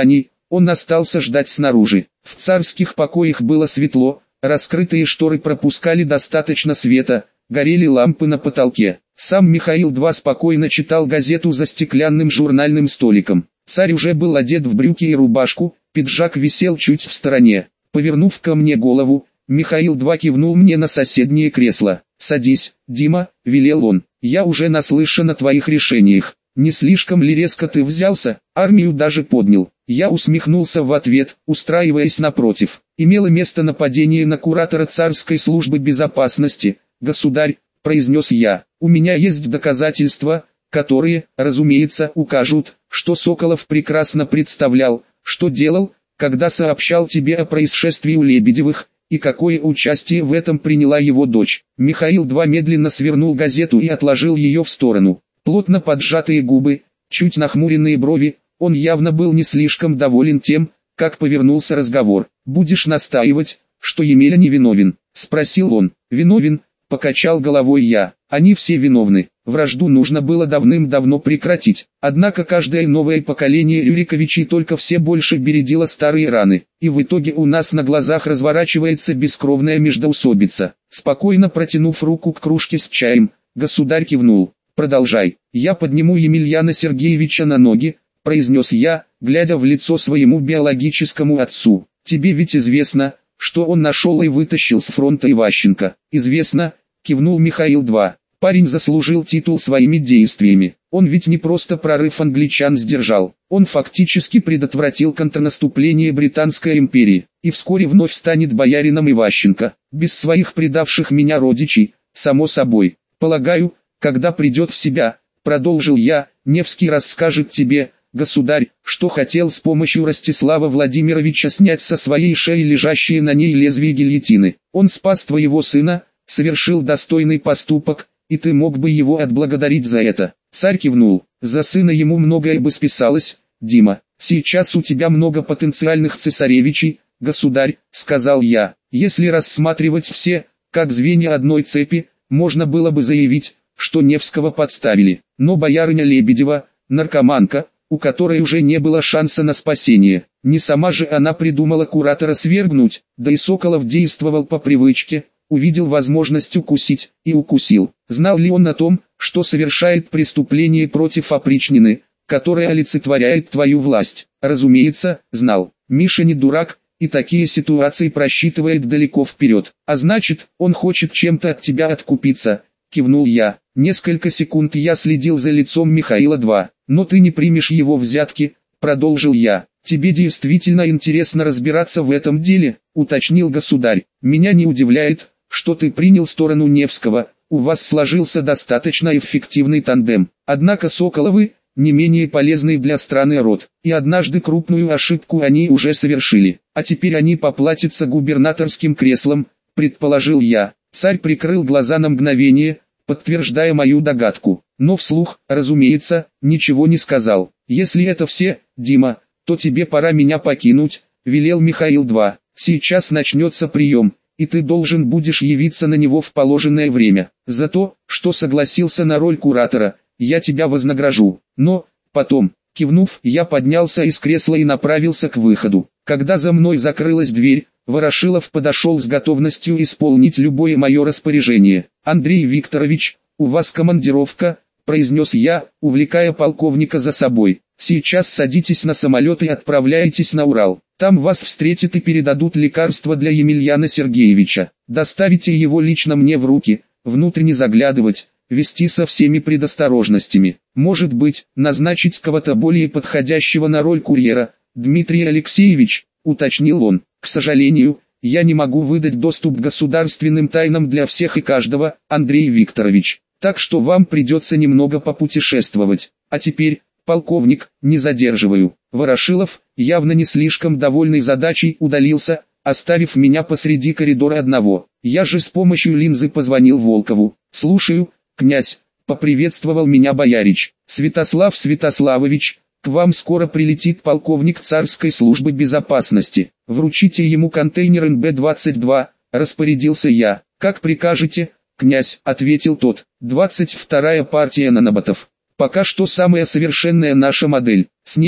Он остался ждать снаружи. В царских покоях было светло, раскрытые шторы пропускали достаточно света, горели лампы на потолке. Сам Михаил-два спокойно читал газету за стеклянным журнальным столиком. Царь уже был одет в брюки и рубашку, пиджак висел чуть в стороне. Повернув ко мне голову, Михаил-два кивнул мне на соседнее кресло. «Садись, Дима», — велел он, — «я уже наслышан о твоих решениях. Не слишком ли резко ты взялся, армию даже поднял?» Я усмехнулся в ответ, устраиваясь напротив. «Имело место нападение на куратора царской службы безопасности, государь», — произнес я. «У меня есть доказательства, которые, разумеется, укажут, что Соколов прекрасно представлял, что делал, когда сообщал тебе о происшествии у Лебедевых, и какое участие в этом приняла его дочь». Михаил-два медленно свернул газету и отложил ее в сторону. Плотно поджатые губы, чуть нахмуренные брови, он явно был не слишком доволен тем, как повернулся разговор. «Будешь настаивать, что Емеля не виновен?» — спросил он. «Виновен», — покачал головой я. «Они все виновны. Вражду нужно было давным-давно прекратить. Однако каждое новое поколение Рюриковичей только все больше бередило старые раны, и в итоге у нас на глазах разворачивается бескровная междоусобица». Спокойно протянув руку к кружке с чаем, государь кивнул. «Продолжай. Я подниму Емельяна Сергеевича на ноги», — произнес я, глядя в лицо своему биологическому отцу. «Тебе ведь известно, что он нашел и вытащил с фронта Иващенко». «Известно», — кивнул Михаил-два. «Парень заслужил титул своими действиями. Он ведь не просто прорыв англичан сдержал, он фактически предотвратил контрнаступление Британской империи, и вскоре вновь станет боярином Иващенко, без своих предавших меня родичей, само собой. Полагаю, когда придет в себя, продолжил я, Невский расскажет тебе, государь, что хотел с помощью Ростислава Владимировича снять со своей шеи лежащие на ней лезвие гильотины. Он спас твоего сына, совершил достойный поступок, и ты мог бы его отблагодарить за это». Царь кивнул. «За сына ему многое бы списалось, Дима. Сейчас у тебя много потенциальных цесаревичей, государь», — сказал я. «Если рассматривать все, как звенья одной цепи, можно было бы заявить, что Невского подставили. Но боярыня Лебедева, наркоманка, у которой уже не было шанса на спасение, не сама же она придумала куратора свергнуть, да и Соколов действовал по привычке, увидел возможность укусить, и укусил. Знал ли он о том, что совершает преступление против опричнины, которая олицетворяет твою власть? Разумеется, знал. Миша не дурак, и такие ситуации просчитывает далеко вперед. А значит, он хочет чем-то от тебя откупиться», — кивнул я. Несколько секунд я следил за лицом Михаила-два. «Но ты не примешь его взятки», — продолжил я. «Тебе действительно интересно разбираться в этом деле», — уточнил государь. «Меня не удивляет, что ты принял сторону Невского, у вас сложился достаточно эффективный тандем. Однако Соколовы — не менее полезный для страны род, и однажды крупную ошибку они уже совершили, а теперь они поплатятся губернаторским креслом», — предположил я. Царь прикрыл глаза на мгновение, подтверждая мою догадку, но вслух, разумеется, ничего не сказал. «Если это все, Дима, то тебе пора меня покинуть», — велел Михаил-два. «Сейчас начнется прием, и ты должен будешь явиться на него в положенное время. За то, что согласился на роль куратора, я тебя вознагражу. Но, потом», — кивнув, я поднялся из кресла и направился к выходу. Когда за мной закрылась дверь, Ворошилов подошел с готовностью исполнить любое мое распоряжение. «Андрей Викторович, у вас командировка», — произнес я, увлекая полковника за собой. «Сейчас садитесь на самолет и отправляйтесь на Урал. Там вас встретят и передадут лекарства для Емельяна Сергеевича. Доставите его лично мне в руки, внутрь не заглядывать, вести со всеми предосторожностями. Может быть, назначить кого-то более подходящего на роль курьера, Дмитрий Алексеевич», — уточнил он. «К сожалению, я не могу выдать доступ к государственным тайнам для всех и каждого, Андрей Викторович, так что вам придется немного попутешествовать. А теперь, полковник, не задерживаю». Ворошилов, явно не слишком довольный задачей, удалился, оставив меня посреди коридора одного. Я же с помощью линзы позвонил Волкову. «Слушаю, князь», — поприветствовал меня боярич. «Святослав Святославович, к вам скоро прилетит полковник царской службы безопасности. Вручите ему контейнер эн бэ двадцать два, распорядился я. «Как прикажете, князь», — ответил тот. «двадцать вторая партия наноботов. Пока что самая совершенная наша модель. С ней,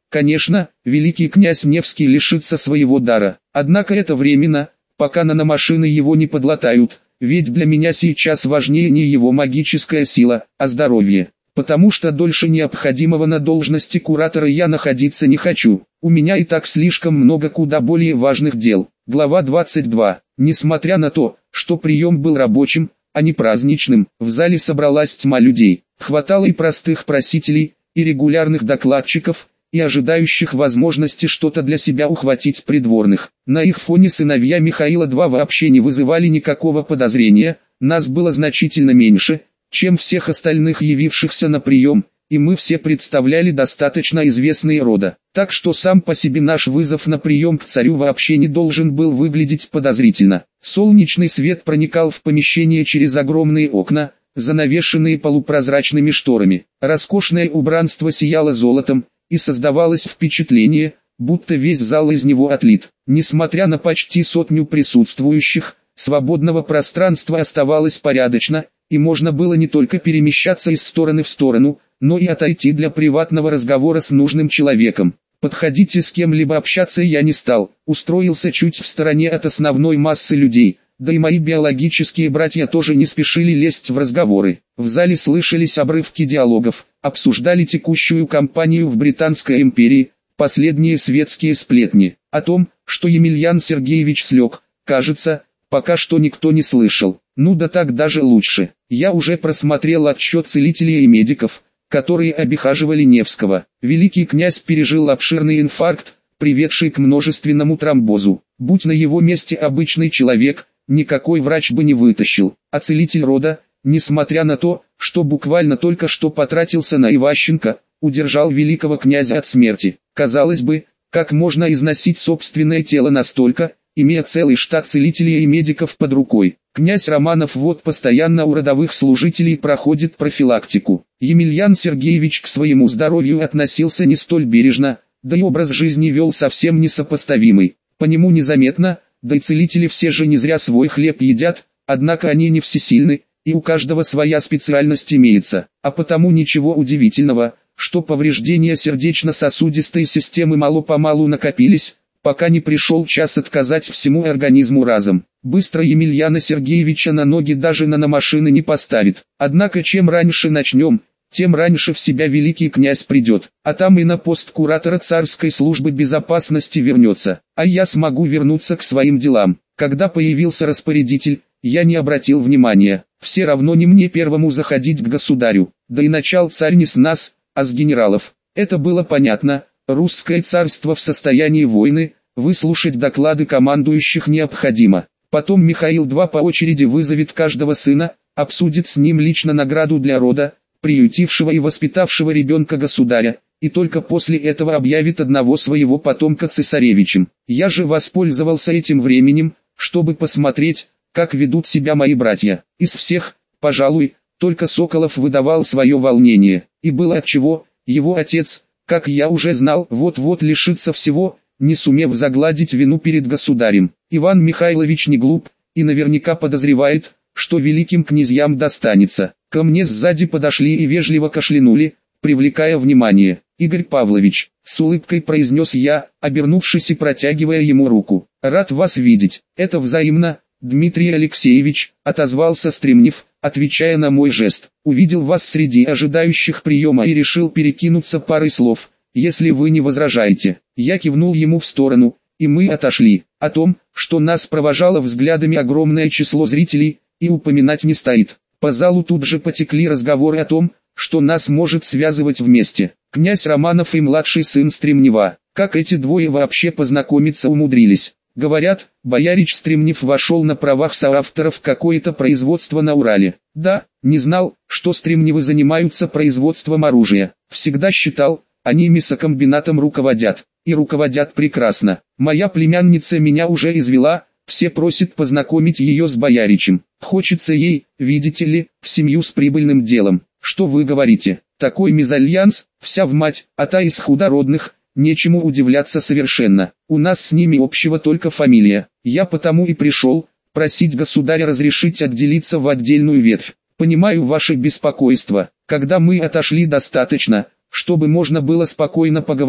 Конечно, великий князь Невский лишится своего дара, однако это временно, пока наномашины его не подлатают, ведь для меня сейчас важнее не его магическая сила, а здоровье. Потому что дольше необходимого на должности куратора я находиться не хочу. У меня и так слишком много куда более важных дел. Глава двадцать два. Несмотря на то, что прием был рабочим, а не праздничным, в зале собралась тьма людей. Хватало и простых просителей, и регулярных докладчиков, и ожидающих возможности что-то для себя ухватить придворных. На их фоне сыновья Михаила два вообще не вызывали никакого подозрения, нас было значительно меньше, чем всех остальных явившихся на прием, и мы все представляли достаточно известные рода. Так что сам по себе наш вызов на прием к царю вообще не должен был выглядеть подозрительно. Солнечный свет проникал в помещение через огромные окна, занавешенные полупрозрачными шторами. Роскошное убранство сияло золотом, и создавалось впечатление, будто весь зал из него отлит. Несмотря на почти сотню присутствующих, свободного пространства оставалось порядочно, и можно было не только перемещаться из стороны в сторону, но и отойти для приватного разговора с нужным человеком. Подходить и с кем-либо общаться я не стал, устроился чуть в стороне от основной массы людей, да и мои биологические братья тоже не спешили лезть в разговоры. В зале слышались обрывки диалогов, обсуждали текущую кампанию в Британской империи, последние светские сплетни. О том, что Емельян Сергеевич слег, кажется, пока что никто не слышал. Ну да так даже лучше. Я уже просмотрел отчет целителей и медиков, которые обихаживали Невского. Великий князь пережил обширный инфаркт, приведший к множественному тромбозу. Будь на его месте обычный человек, никакой врач бы не вытащил. А целитель рода, несмотря на то, что буквально только что потратился на Иващенко, удержал великого князя от смерти. Казалось бы, как можно износить собственное тело настолько, имея целый штат целителей и медиков под рукой. Князь Романов вот постоянно у родовых служителей проходит профилактику. Емельян Сергеевич к своему здоровью относился не столь бережно, да и образ жизни вел совсем несопоставимый. По нему незаметно, да и целители все же не зря свой хлеб едят, однако они не всесильны, и у каждого своя специальность имеется. А потому ничего удивительного, что повреждения сердечно-сосудистой системы мало-помалу накопились, пока не пришел час отказать всему организму разом. Быстро Емельяна Сергеевича на ноги даже наномашины не поставит. Однако чем раньше начнем, тем раньше в себя великий князь придет, а там и на пост куратора царской службы безопасности вернется, а я смогу вернуться к своим делам. Когда появился распорядитель, я не обратил внимания, все равно не мне первому заходить к государю, да и начал царь не с нас, а с генералов. Это было понятно. Русское царство в состоянии войны, выслушать доклады командующих необходимо. Потом Михаил два по очереди вызовет каждого сына, обсудит с ним лично награду для рода, приютившего и воспитавшего ребенка государя, и только после этого объявит одного своего потомка цесаревичем. Я же воспользовался этим временем, чтобы посмотреть, как ведут себя мои братья. Из всех, пожалуй, только Соколов выдавал свое волнение, и было отчего. Его отец, как я уже знал, вот-вот лишится всего, не сумев загладить вину перед государем. Иван Михайлович не глуп, и наверняка подозревает, что великим князьям достанется. Ко мне сзади подошли и вежливо кашлянули, привлекая внимание. «Игорь Павлович», — с улыбкой произнес я, обернувшись и протягивая ему руку. «Рад вас видеть». «Это взаимно, Дмитрий Алексеевич», — отозвался Стремнев, отвечая на мой жест. «Увидел вас среди ожидающих приема и решил перекинуться парой слов, если вы не возражаете». Я кивнул ему в сторону, и мы отошли. О том, что нас провожало взглядами огромное число зрителей, и упоминать не стоит. По залу тут же потекли разговоры о том, что нас может связывать вместе. Князь Романов и младший сын Стремнева. Как эти двое вообще познакомиться умудрились? Говорят, боярич Стремнев вошел на правах соавтора в какое-то производство на Урале. Да, не знал, что Стремневы занимаются производством оружия. Всегда считал, они мясокомбинатом руководят. И руководят прекрасно. Моя племянница меня уже извела, все просят познакомить ее с бояричем. Хочется ей, видите ли, в семью с прибыльным делом. Что вы говорите? Такой мезальянс, вся в мать, а та из худородных, нечему удивляться совершенно. У нас с ними общего только фамилия. Я потому и пришел, просить государя разрешить отделиться в отдельную ветвь. Понимаю ваше беспокойство. Когда мы отошли достаточно, чтобы можно было спокойно поговорить,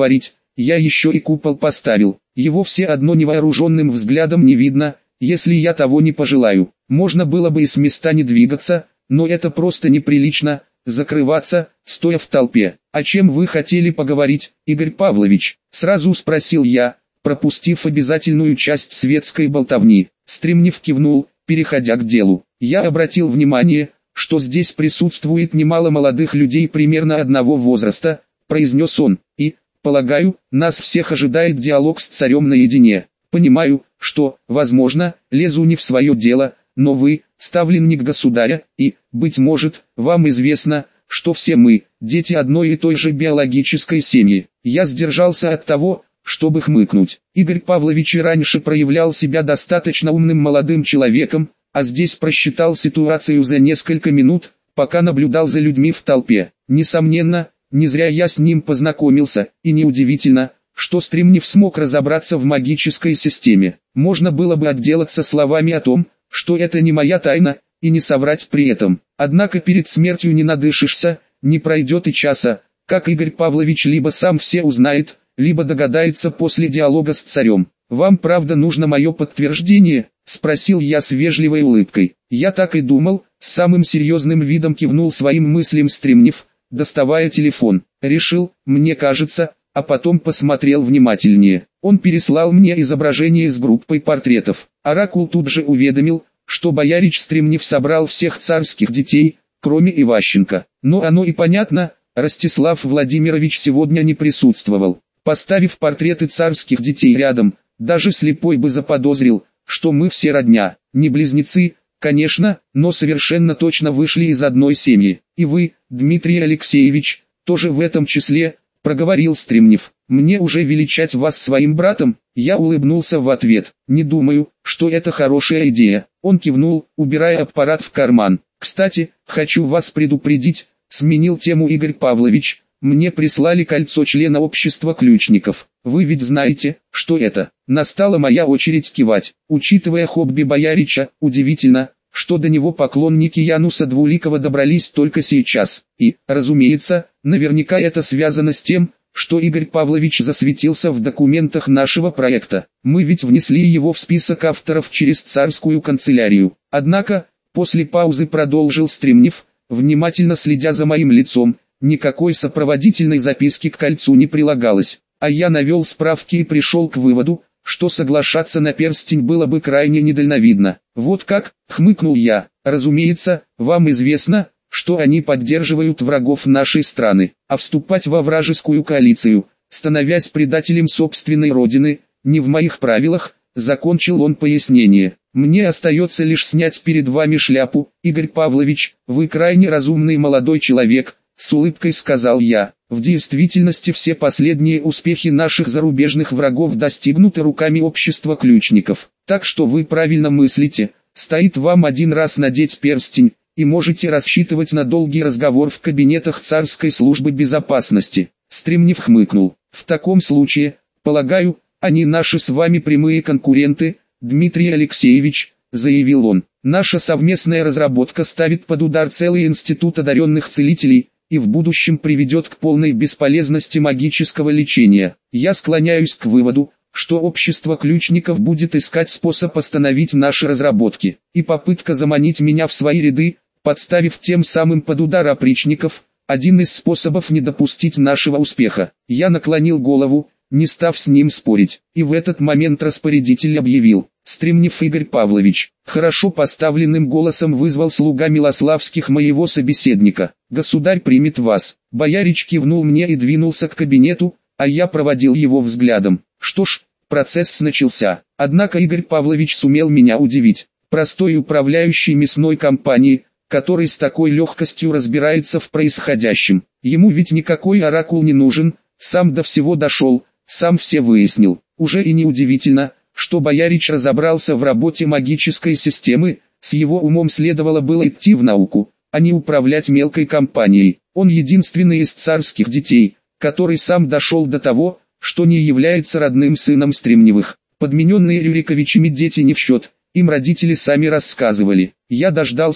я еще и купол поставил. Его все одно невооруженным взглядом не видно, если я того не пожелаю. Можно было бы и с места не двигаться, но это просто неприлично, закрываться, стоя в толпе. «О чем вы хотели поговорить, Игорь Павлович?» — сразу спросил я, пропустив обязательную часть светской болтовни. Стремнев кивнул, переходя к делу. Я обратил внимание, что здесь присутствует немало молодых людей примерно одного возраста, произнес он, и, полагаю, нас всех ожидает диалог с царем наедине. Понимаю, что, возможно, лезу не в свое дело, но вы, ставленник государя, и, быть может, вам известно, что все мы, дети одной и той же биологической семьи. Я сдержался от того, чтобы хмыкнуть. Игорь Павлович и раньше проявлял себя достаточно умным молодым человеком, а здесь просчитал ситуацию за несколько минут, пока наблюдал за людьми в толпе. Несомненно, не зря я с ним познакомился, и неудивительно, что Стремнев смог разобраться в магической системе. Можно было бы отделаться словами о том, что это не моя тайна, и не соврать при этом. Однако перед смертью не надышишься, не пройдет и часа, как Игорь Павлович либо сам все узнает, либо догадается после диалога с царем. «Вам правда нужно мое подтверждение?» — спросил я с вежливой улыбкой. «Я так и думал», — с самым серьезным видом кивнул своим мыслям Стремнев, доставая телефон. Решил, мне кажется, а потом посмотрел внимательнее. Он переслал мне изображение с группой портретов. Оракул тут же уведомил, что боярич Стремнев собрал всех царских детей, кроме Иващенко. Но оно и понятно, Ростислав Владимирович сегодня не присутствовал. Поставив портреты царских детей рядом, даже слепой бы заподозрил, что мы все родня, не близнецы, конечно, но совершенно точно вышли из одной семьи. И вы, Дмитрий Алексеевич, тоже в этом числе, проговорил Стремнев. Мне уже величать вас своим братом? Я улыбнулся в ответ. Не думаю, что это хорошая идея. Он кивнул, убирая аппарат в карман. Кстати, хочу вас предупредить, сменил тему Игорь Павлович. Мне прислали кольцо члена общества ключников. Вы ведь знаете, что это? Настала моя очередь кивать. Учитывая хобби боярича, удивительно, что до него поклонники Януса Двуликова добрались только сейчас. И, разумеется, наверняка это связано с тем, что Игорь Павлович засветился в документах нашего проекта. Мы ведь внесли его в список авторов через царскую канцелярию. Однако, после паузы продолжил Стремнев, внимательно следя за моим лицом, никакой сопроводительной записки к кольцу не прилагалось, а я навел справки и пришел к выводу, что соглашаться на перстень было бы крайне недальновидно. Вот как, хмыкнул я, разумеется, вам известно, что они поддерживают врагов нашей страны, а вступать во вражескую коалицию, становясь предателем собственной родины, не в моих правилах, закончил он пояснение. Мне остается лишь снять перед вами шляпу, Игорь Павлович, вы крайне разумный молодой человек, с улыбкой сказал я. В действительности все последние успехи наших зарубежных врагов достигнуты руками общества ключников. Так что вы правильно мыслите, стоит вам один раз надеть перстень, и можете рассчитывать на долгий разговор в кабинетах царской службы безопасности. Стремнев хмыкнул. В таком случае, полагаю, они наши с вами прямые конкуренты, Дмитрий Алексеевич, заявил он. Наша совместная разработка ставит под удар целый институт одаренных целителей, и в будущем приведет к полной бесполезности магического лечения. Я склоняюсь к выводу, что общество ключников будет искать способ остановить наши разработки, и попытка заманить меня в свои ряды, подставив тем самым под удар опричников, один из способов не допустить нашего успеха. Я наклонил голову, не став с ним спорить, и в этот момент распорядитель объявил: Стремнев Игорь Павлович. Хорошо поставленным голосом вызвал слуга Милославских моего собеседника. Государь примет вас. Боярич кивнул мне и двинулся к кабинету, а я проводил его взглядом. Что ж, процесс начался. Однако Игорь Павлович сумел меня удивить. Простой управляющий мясной компанией, который с такой легкостью разбирается в происходящем. Ему ведь никакой оракул не нужен, сам до всего дошел, сам все выяснил. Уже и неудивительно, что боярич разобрался в работе магической системы, с его умом следовало было идти в науку, а не управлять мелкой компанией. Он единственный из царских детей, который сам дошел до того, что не является родным сыном Стремневых. Подмененные Рюриковичами дети не в счет, им родители сами рассказывали. Я дождался,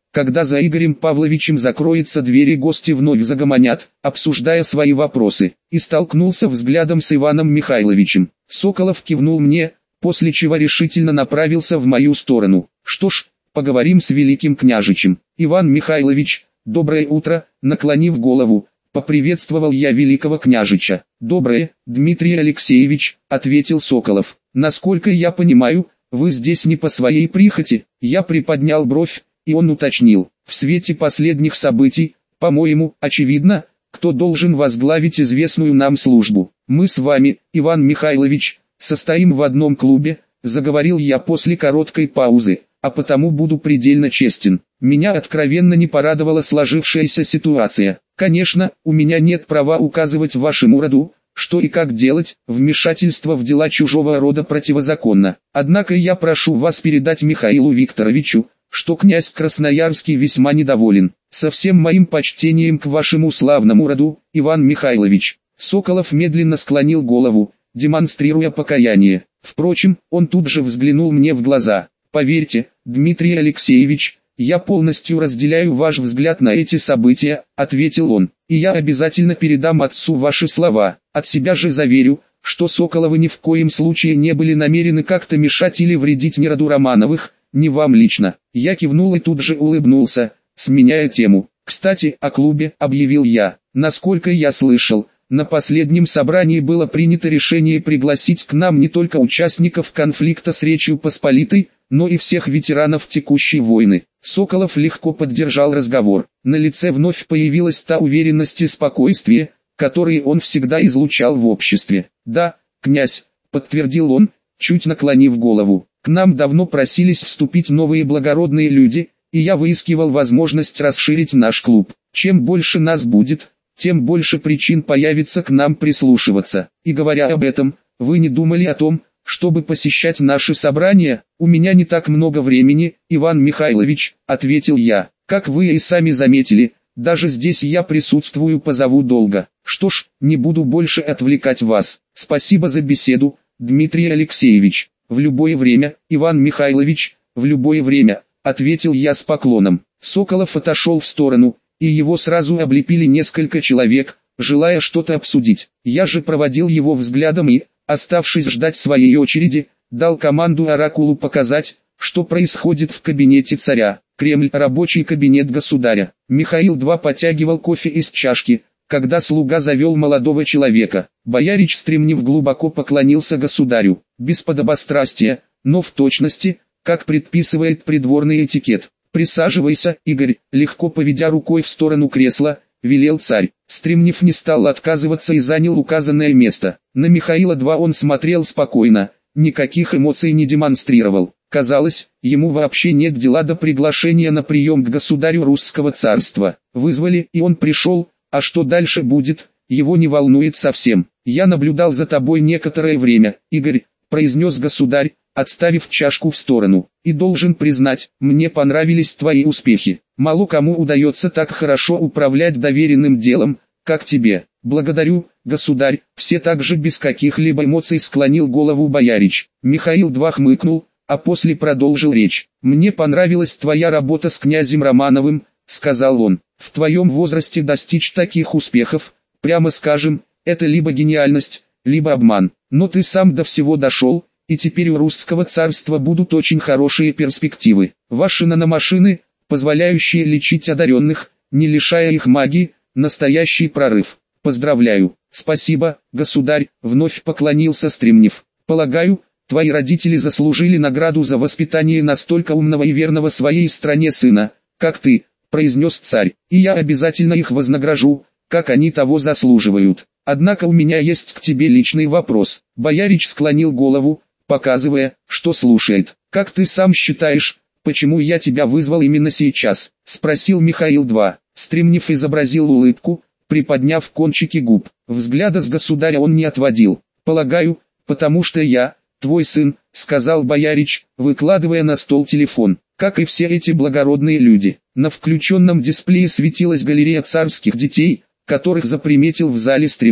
Когда за Игорем Павловичем закроется дверь и гости вновь загомонят, обсуждая свои вопросы, и столкнулся взглядом с Иваном Михайловичем. Соколов кивнул мне, после чего решительно направился в мою сторону. Что ж, поговорим с великим княжичем. Иван Михайлович, доброе утро, наклонив голову, поприветствовал я великого княжича. Доброе, Дмитрий Алексеевич, ответил Соколов. Насколько я понимаю, вы здесь не по своей прихоти. Я приподнял бровь, и он уточнил. В свете последних событий, по-моему, очевидно, кто должен возглавить известную нам службу. Мы с вами, Иван Михайлович, состоим в одном клубе, заговорил я после короткой паузы, а потому буду предельно честен. Меня откровенно не порадовала сложившаяся ситуация. Конечно, у меня нет права указывать вашему роду, что и как делать, вмешательство в дела чужого рода противозаконно. Однако я прошу вас передать Михаилу Викторовичу, что князь Красноярский весьма недоволен. Со всем моим почтением к вашему славному роду, Иван Михайлович. Соколов медленно склонил голову, демонстрируя покаяние. Впрочем, он тут же взглянул мне в глаза. Поверьте, Дмитрий Алексеевич, я полностью разделяю ваш взгляд на эти события, ответил он. И я обязательно передам отцу ваши слова. От себя же заверю, что Соколовы ни в коем случае не были намерены как-то мешать или вредить ни роду Романовых, не вам лично. Я кивнул и тут же улыбнулся, сменяя тему. Кстати, о клубе, объявил я. Насколько я слышал, на последнем собрании было принято решение пригласить к нам не только участников конфликта с Речью Посполитой, но и всех ветеранов текущей войны. Соколов легко поддержал разговор. На лице вновь появилась та уверенность и спокойствие, которые он всегда излучал в обществе. Да, князь, подтвердил он, чуть наклонив голову. К нам давно просились вступить новые благородные люди, и я выискивал возможность расширить наш клуб. Чем больше нас будет, тем больше причин появится к нам прислушиваться. И говоря об этом, вы не думали о том, чтобы посещать наши собрания? У меня не так много времени, Иван Михайлович, ответил я. Как вы и сами заметили, даже здесь я присутствую по зову долга. Что ж, не буду больше отвлекать вас. Спасибо за беседу, Дмитрий Алексеевич. В любое время, Иван Михайлович, в любое время, ответил я с поклоном. Соколов отошел в сторону, и его сразу облепили несколько человек, желая что-то обсудить. Я же проводил его взглядом и, оставшись ждать своей очереди, дал команду оракулу показать, что происходит в кабинете царя. Кремль – рабочий кабинет государя. Михаил-два потягивал кофе из чашки, когда слуга завел молодого человека. Боярич Стремнев глубоко поклонился государю, без подобострастия, но в точности, как предписывает придворный этикет. «Присаживайся, Игорь», легко поведя рукой в сторону кресла, велел царь. Стремнев не стал отказываться и занял указанное место. На Михаила-два он смотрел спокойно, никаких эмоций не демонстрировал. Казалось, ему вообще нет дела до приглашения на прием к государю русского царства. Вызвали, и он пришел, а что дальше будет, его не волнует совсем. «Я наблюдал за тобой некоторое время, Игорь», произнес государь, отставив чашку в сторону. «И должен признать, мне понравились твои успехи. Мало кому удается так хорошо управлять доверенным делом, как тебе». «Благодарю, государь», все также без каких-либо эмоций склонил голову боярич. Михаил-два хмыкнул, а после продолжил речь. «Мне понравилась твоя работа с князем Романовым», сказал он. «В твоем возрасте достичь таких успехов, прямо скажем, это либо гениальность, либо обман. Но ты сам до всего дошел, и теперь у русского царства будут очень хорошие перспективы. Ваши наномашины, позволяющие лечить одаренных, не лишая их магии, настоящий прорыв. Поздравляю». «Спасибо, государь», вновь поклонился Стремнев. «Полагаю, твои родители заслужили награду за воспитание настолько умного и верного своей стране сына, как ты», произнес царь. «И я обязательно их вознагражу, как они того заслуживают. Однако у меня есть к тебе личный вопрос». Боярич склонил голову, показывая, что слушает. «Как ты сам считаешь, почему я тебя вызвал именно сейчас?» спросил Михаил-два. Стремнев изобразил улыбку, приподняв кончики губ. Взгляда с государя он не отводил. «Полагаю, потому что я, твой сын», сказал боярич, выкладывая на стол телефон. Как и все эти благородные люди, на включенном дисплее светилась галерея царских детей, которых заприметил в зале Стремнев.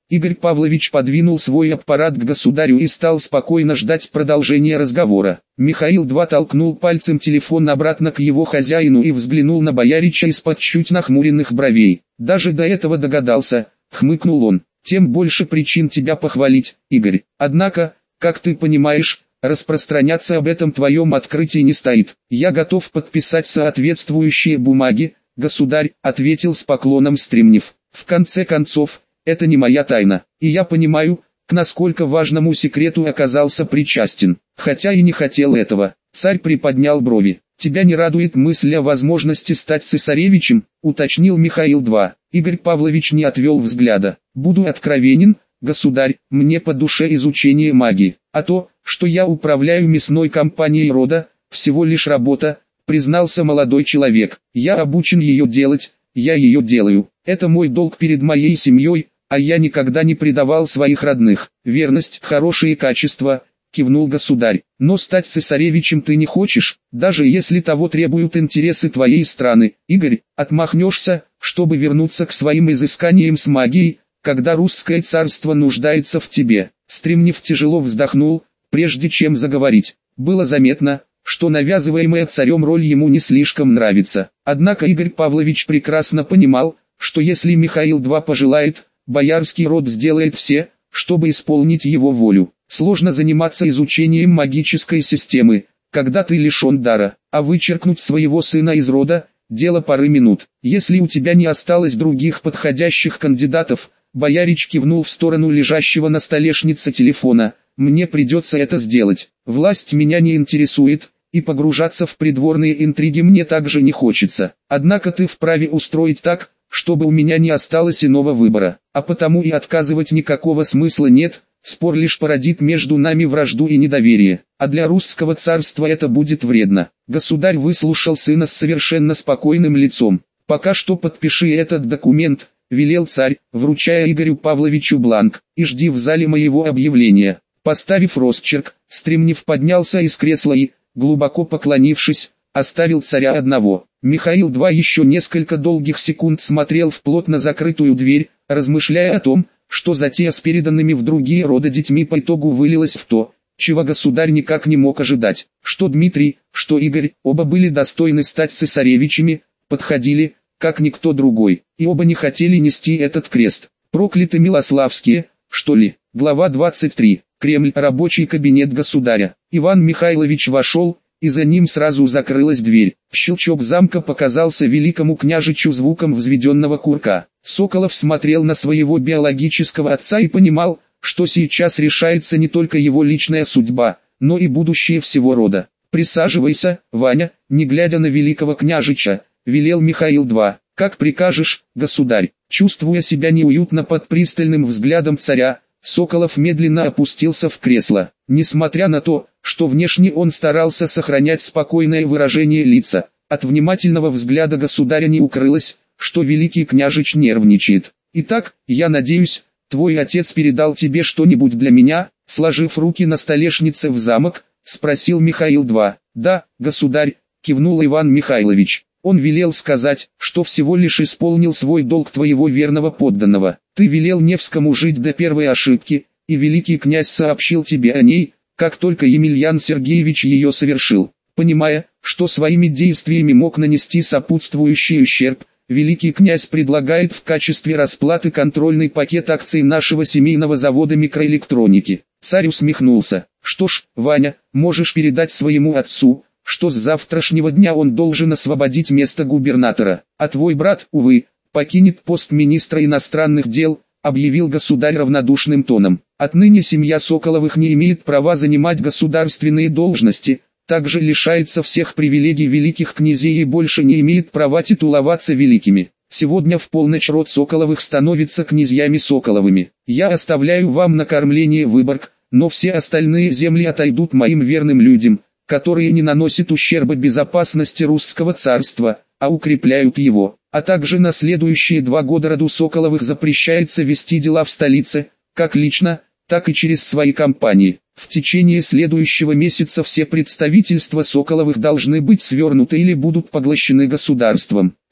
Игорь Павлович подвинул свой аппарат к государю и стал спокойно ждать продолжения разговора. Михаил-два толкнул пальцем телефон обратно к его хозяину и взглянул на боярича из-под чуть нахмуренных бровей. «Даже до этого догадался», — хмыкнул он. «Тем больше причин тебя похвалить, Игорь. Однако, как ты понимаешь, распространяться об этом твоем открытии не стоит. Я готов подписать соответствующие бумаги, государь», — ответил с поклоном Стремнев. «В конце концов, это не моя тайна, и я понимаю, к насколько важному секрету оказался причастен, хотя и не хотел этого». Царь приподнял брови. «Тебя не радует мысль о возможности стать цесаревичем?» — уточнил Михаил-два. Игорь Павлович не отвел взгляда. «Буду откровенен, государь, мне по душе изучение магии, а то, что я управляю мясной компанией рода, всего лишь работа», — признался молодой человек. «Я обучен ее делать, я ее делаю, это мой долг перед моей семьей, а я никогда не предавал своих родных. Верность, хорошие качества», — кивнул государь. «Но стать цесаревичем ты не хочешь, даже если того требуют интересы твоей страны. Игорь, отмахнешься, чтобы вернуться к своим изысканиям с магией, когда русское царство нуждается в тебе». Стремнев тяжело вздохнул, прежде чем заговорить. Было заметно, что навязываемая царем роль ему не слишком нравится. Однако Игорь Павлович прекрасно понимал, что если Михаил-два пожелает, боярский род сделает все, чтобы исполнить его волю. Сложно заниматься изучением магической системы, когда ты лишен дара, а вычеркнуть своего сына из рода – дело пары минут. Если у тебя не осталось других подходящих кандидатов, боярич кивнул в сторону лежащего на столешнице телефона, мне придется это сделать. Власть меня не интересует, и погружаться в придворные интриги мне также не хочется. Однако ты вправе устроить так, чтобы у меня не осталось иного выбора, а потому и отказывать никакого смысла нет, спор лишь породит между нами вражду и недоверие, а для русского царства это будет вредно. Государь выслушал сына с совершенно спокойным лицом. «Пока что подпиши этот документ», — велел царь, вручая Игорю Павловичу бланк, — «и жди в зале моего объявления». Поставив росчерк, Стремнев поднялся из кресла и, глубоко поклонившись, оставил царя одного. Михаил-два еще несколько долгих секунд смотрел в плотно закрытую дверь, размышляя о том, что затея с переданными в другие роды детьми по итогу вылилась в то, чего государь никак не мог ожидать. Что Дмитрий, что Игорь, оба были достойны стать цесаревичами, подходили, как никто другой, и оба не хотели нести этот крест. Прокляты Милославские, что ли? Глава двадцать три. Кремль, рабочий кабинет государя. Иван Михайлович вошел, и за ним сразу закрылась дверь. Щелчок замка показался великому княжичу звуком взведенного курка. Соколов смотрел на своего биологического отца и понимал, что сейчас решается не только его личная судьба, но и будущее всего рода. «Присаживайся, Ваня», не глядя на великого княжича, велел Михаил-два. «Как прикажешь, государь». Чувствуя себя неуютно под пристальным взглядом царя, Соколов медленно опустился в кресло. Несмотря на то, что внешне он старался сохранять спокойное выражение лица, от внимательного взгляда государя не укрылось, что великий княжич нервничает. «Итак, я надеюсь, твой отец передал тебе что-нибудь для меня?» Сложив руки на столешнице в замок, спросил Михаил-два. «Да, государь», кивнул Иван Михайлович. «Он велел сказать, что всего лишь исполнил свой долг твоего верного подданного. Ты велел Невскому жить до первой ошибки, и великий князь сообщил тебе о ней, как только Емельян Сергеевич ее совершил. Понимая, что своими действиями мог нанести сопутствующий ущерб, великий князь предлагает в качестве расплаты контрольный пакет акций нашего семейного завода микроэлектроники». Царь усмехнулся. «Что ж, Ваня, можешь передать своему отцу, что с завтрашнего дня он должен освободить место губернатора, а твой брат, увы, покинет пост министра иностранных дел», объявил государь равнодушным тоном. «Отныне семья Соколовых не имеет права занимать государственные должности, также лишается всех привилегий великих князей и больше не имеет права титуловаться великими. Сегодня в полночь род Соколовых становится князьями Соколовыми. Я оставляю вам на кормление Выборг, но все остальные земли отойдут моим верным людям, которые не наносят ущерба безопасности русского царства, а укрепляют его. А также на следующие два года роду Соколовых запрещается вести дела в столице, как лично, так и через свои компании. В течение следующего месяца все представительства Соколовых должны быть свернуты или будут поглощены государством.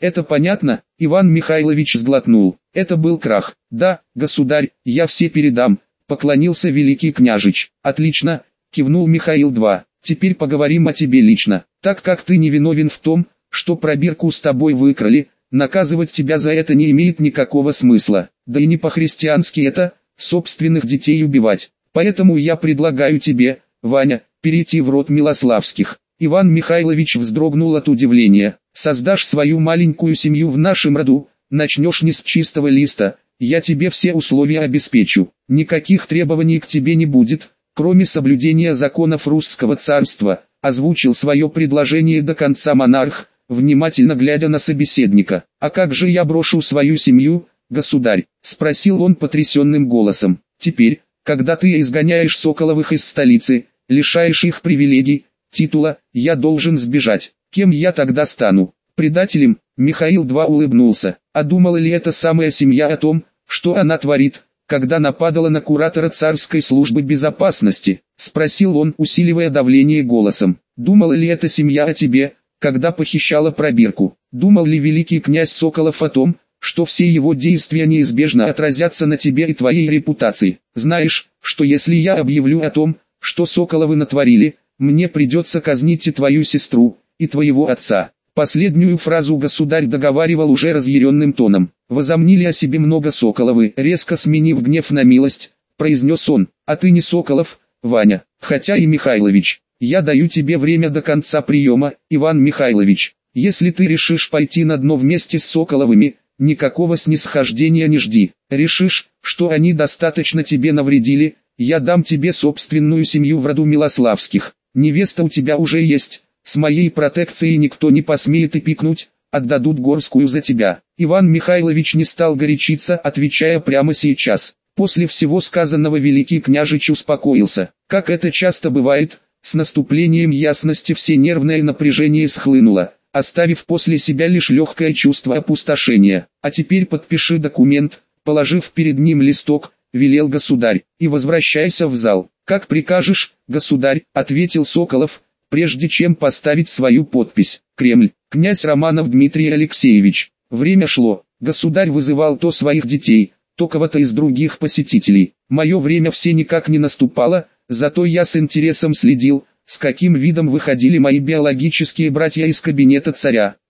Это понятно? Иван Михайлович сглотнул. Это был крах. Да, государь, я все передам, поклонился великий княжич. Отлично, кивнул Михаил-два. Теперь поговорим о тебе лично. Так как ты не виновен в том, что пробирку с тобой выкрали, наказывать тебя за это не имеет никакого смысла. Да и не по-христиански это, собственных детей убивать. Поэтому я предлагаю тебе, Ваня, перейти в род Милославских. Иван Михайлович вздрогнул от удивления. Создашь свою маленькую семью в нашем роду, начнешь не с чистого листа, я тебе все условия обеспечу. Никаких требований к тебе не будет, кроме соблюдения законов русского царства, озвучил свое предложение до конца монарх, внимательно глядя на собеседника. А как же я брошу свою семью, государь? Спросил он потрясенным голосом. Теперь, когда ты изгоняешь Соколовых из столицы, лишаешь их привилегий, титула, я должен сбежать. Кем я тогда стану? Предателем? Михаил-два улыбнулся. А думала ли эта самая семья о том, что она творит, когда нападала на куратора царской службы безопасности? Спросил он, усиливая давление голосом. Думала ли эта семья о тебе, когда похищала пробирку? Думал ли великий князь Соколов о том, что все его действия неизбежно отразятся на тебе и твоей репутации? Знаешь, что если я объявлю о том, что Соколовы натворили, мне придется казнить и твою сестру, и твоего отца. Последнюю фразу государь договаривал уже разъяренным тоном. Возомнили о себе много Соколовы, резко сменив гнев на милость, произнес он. А ты не Соколов, Ваня, хотя и Михайлович. Я даю тебе время до конца приема, Иван Михайлович. Если ты решишь пойти на дно вместе с Соколовыми, никакого снисхождения не жди. Решишь, что они достаточно тебе навредили, я дам тебе собственную семью в роду Милославских. Невеста у тебя уже есть, с моей протекцией никто не посмеет и пикнуть, отдадут Горскую за тебя. Иван Михайлович не стал горячиться, отвечая прямо сейчас. После всего сказанного великий княжич успокоился. Как это часто бывает, с наступлением ясности все нервное напряжение схлынуло, оставив после себя лишь легкое чувство опустошения. А теперь подпиши документ, положив перед ним листок, велел государь, и возвращайся в зал. Как прикажешь, государь, ответил Соколов, прежде чем поставить свою подпись. Кремль, князь Романов Дмитрий Алексеевич. Время шло, государь вызывал то своих детей, то кого-то из других посетителей. Мое время все никак не наступало, зато я с интересом следил, с каким видом выходили мои биологические братья из кабинета царя.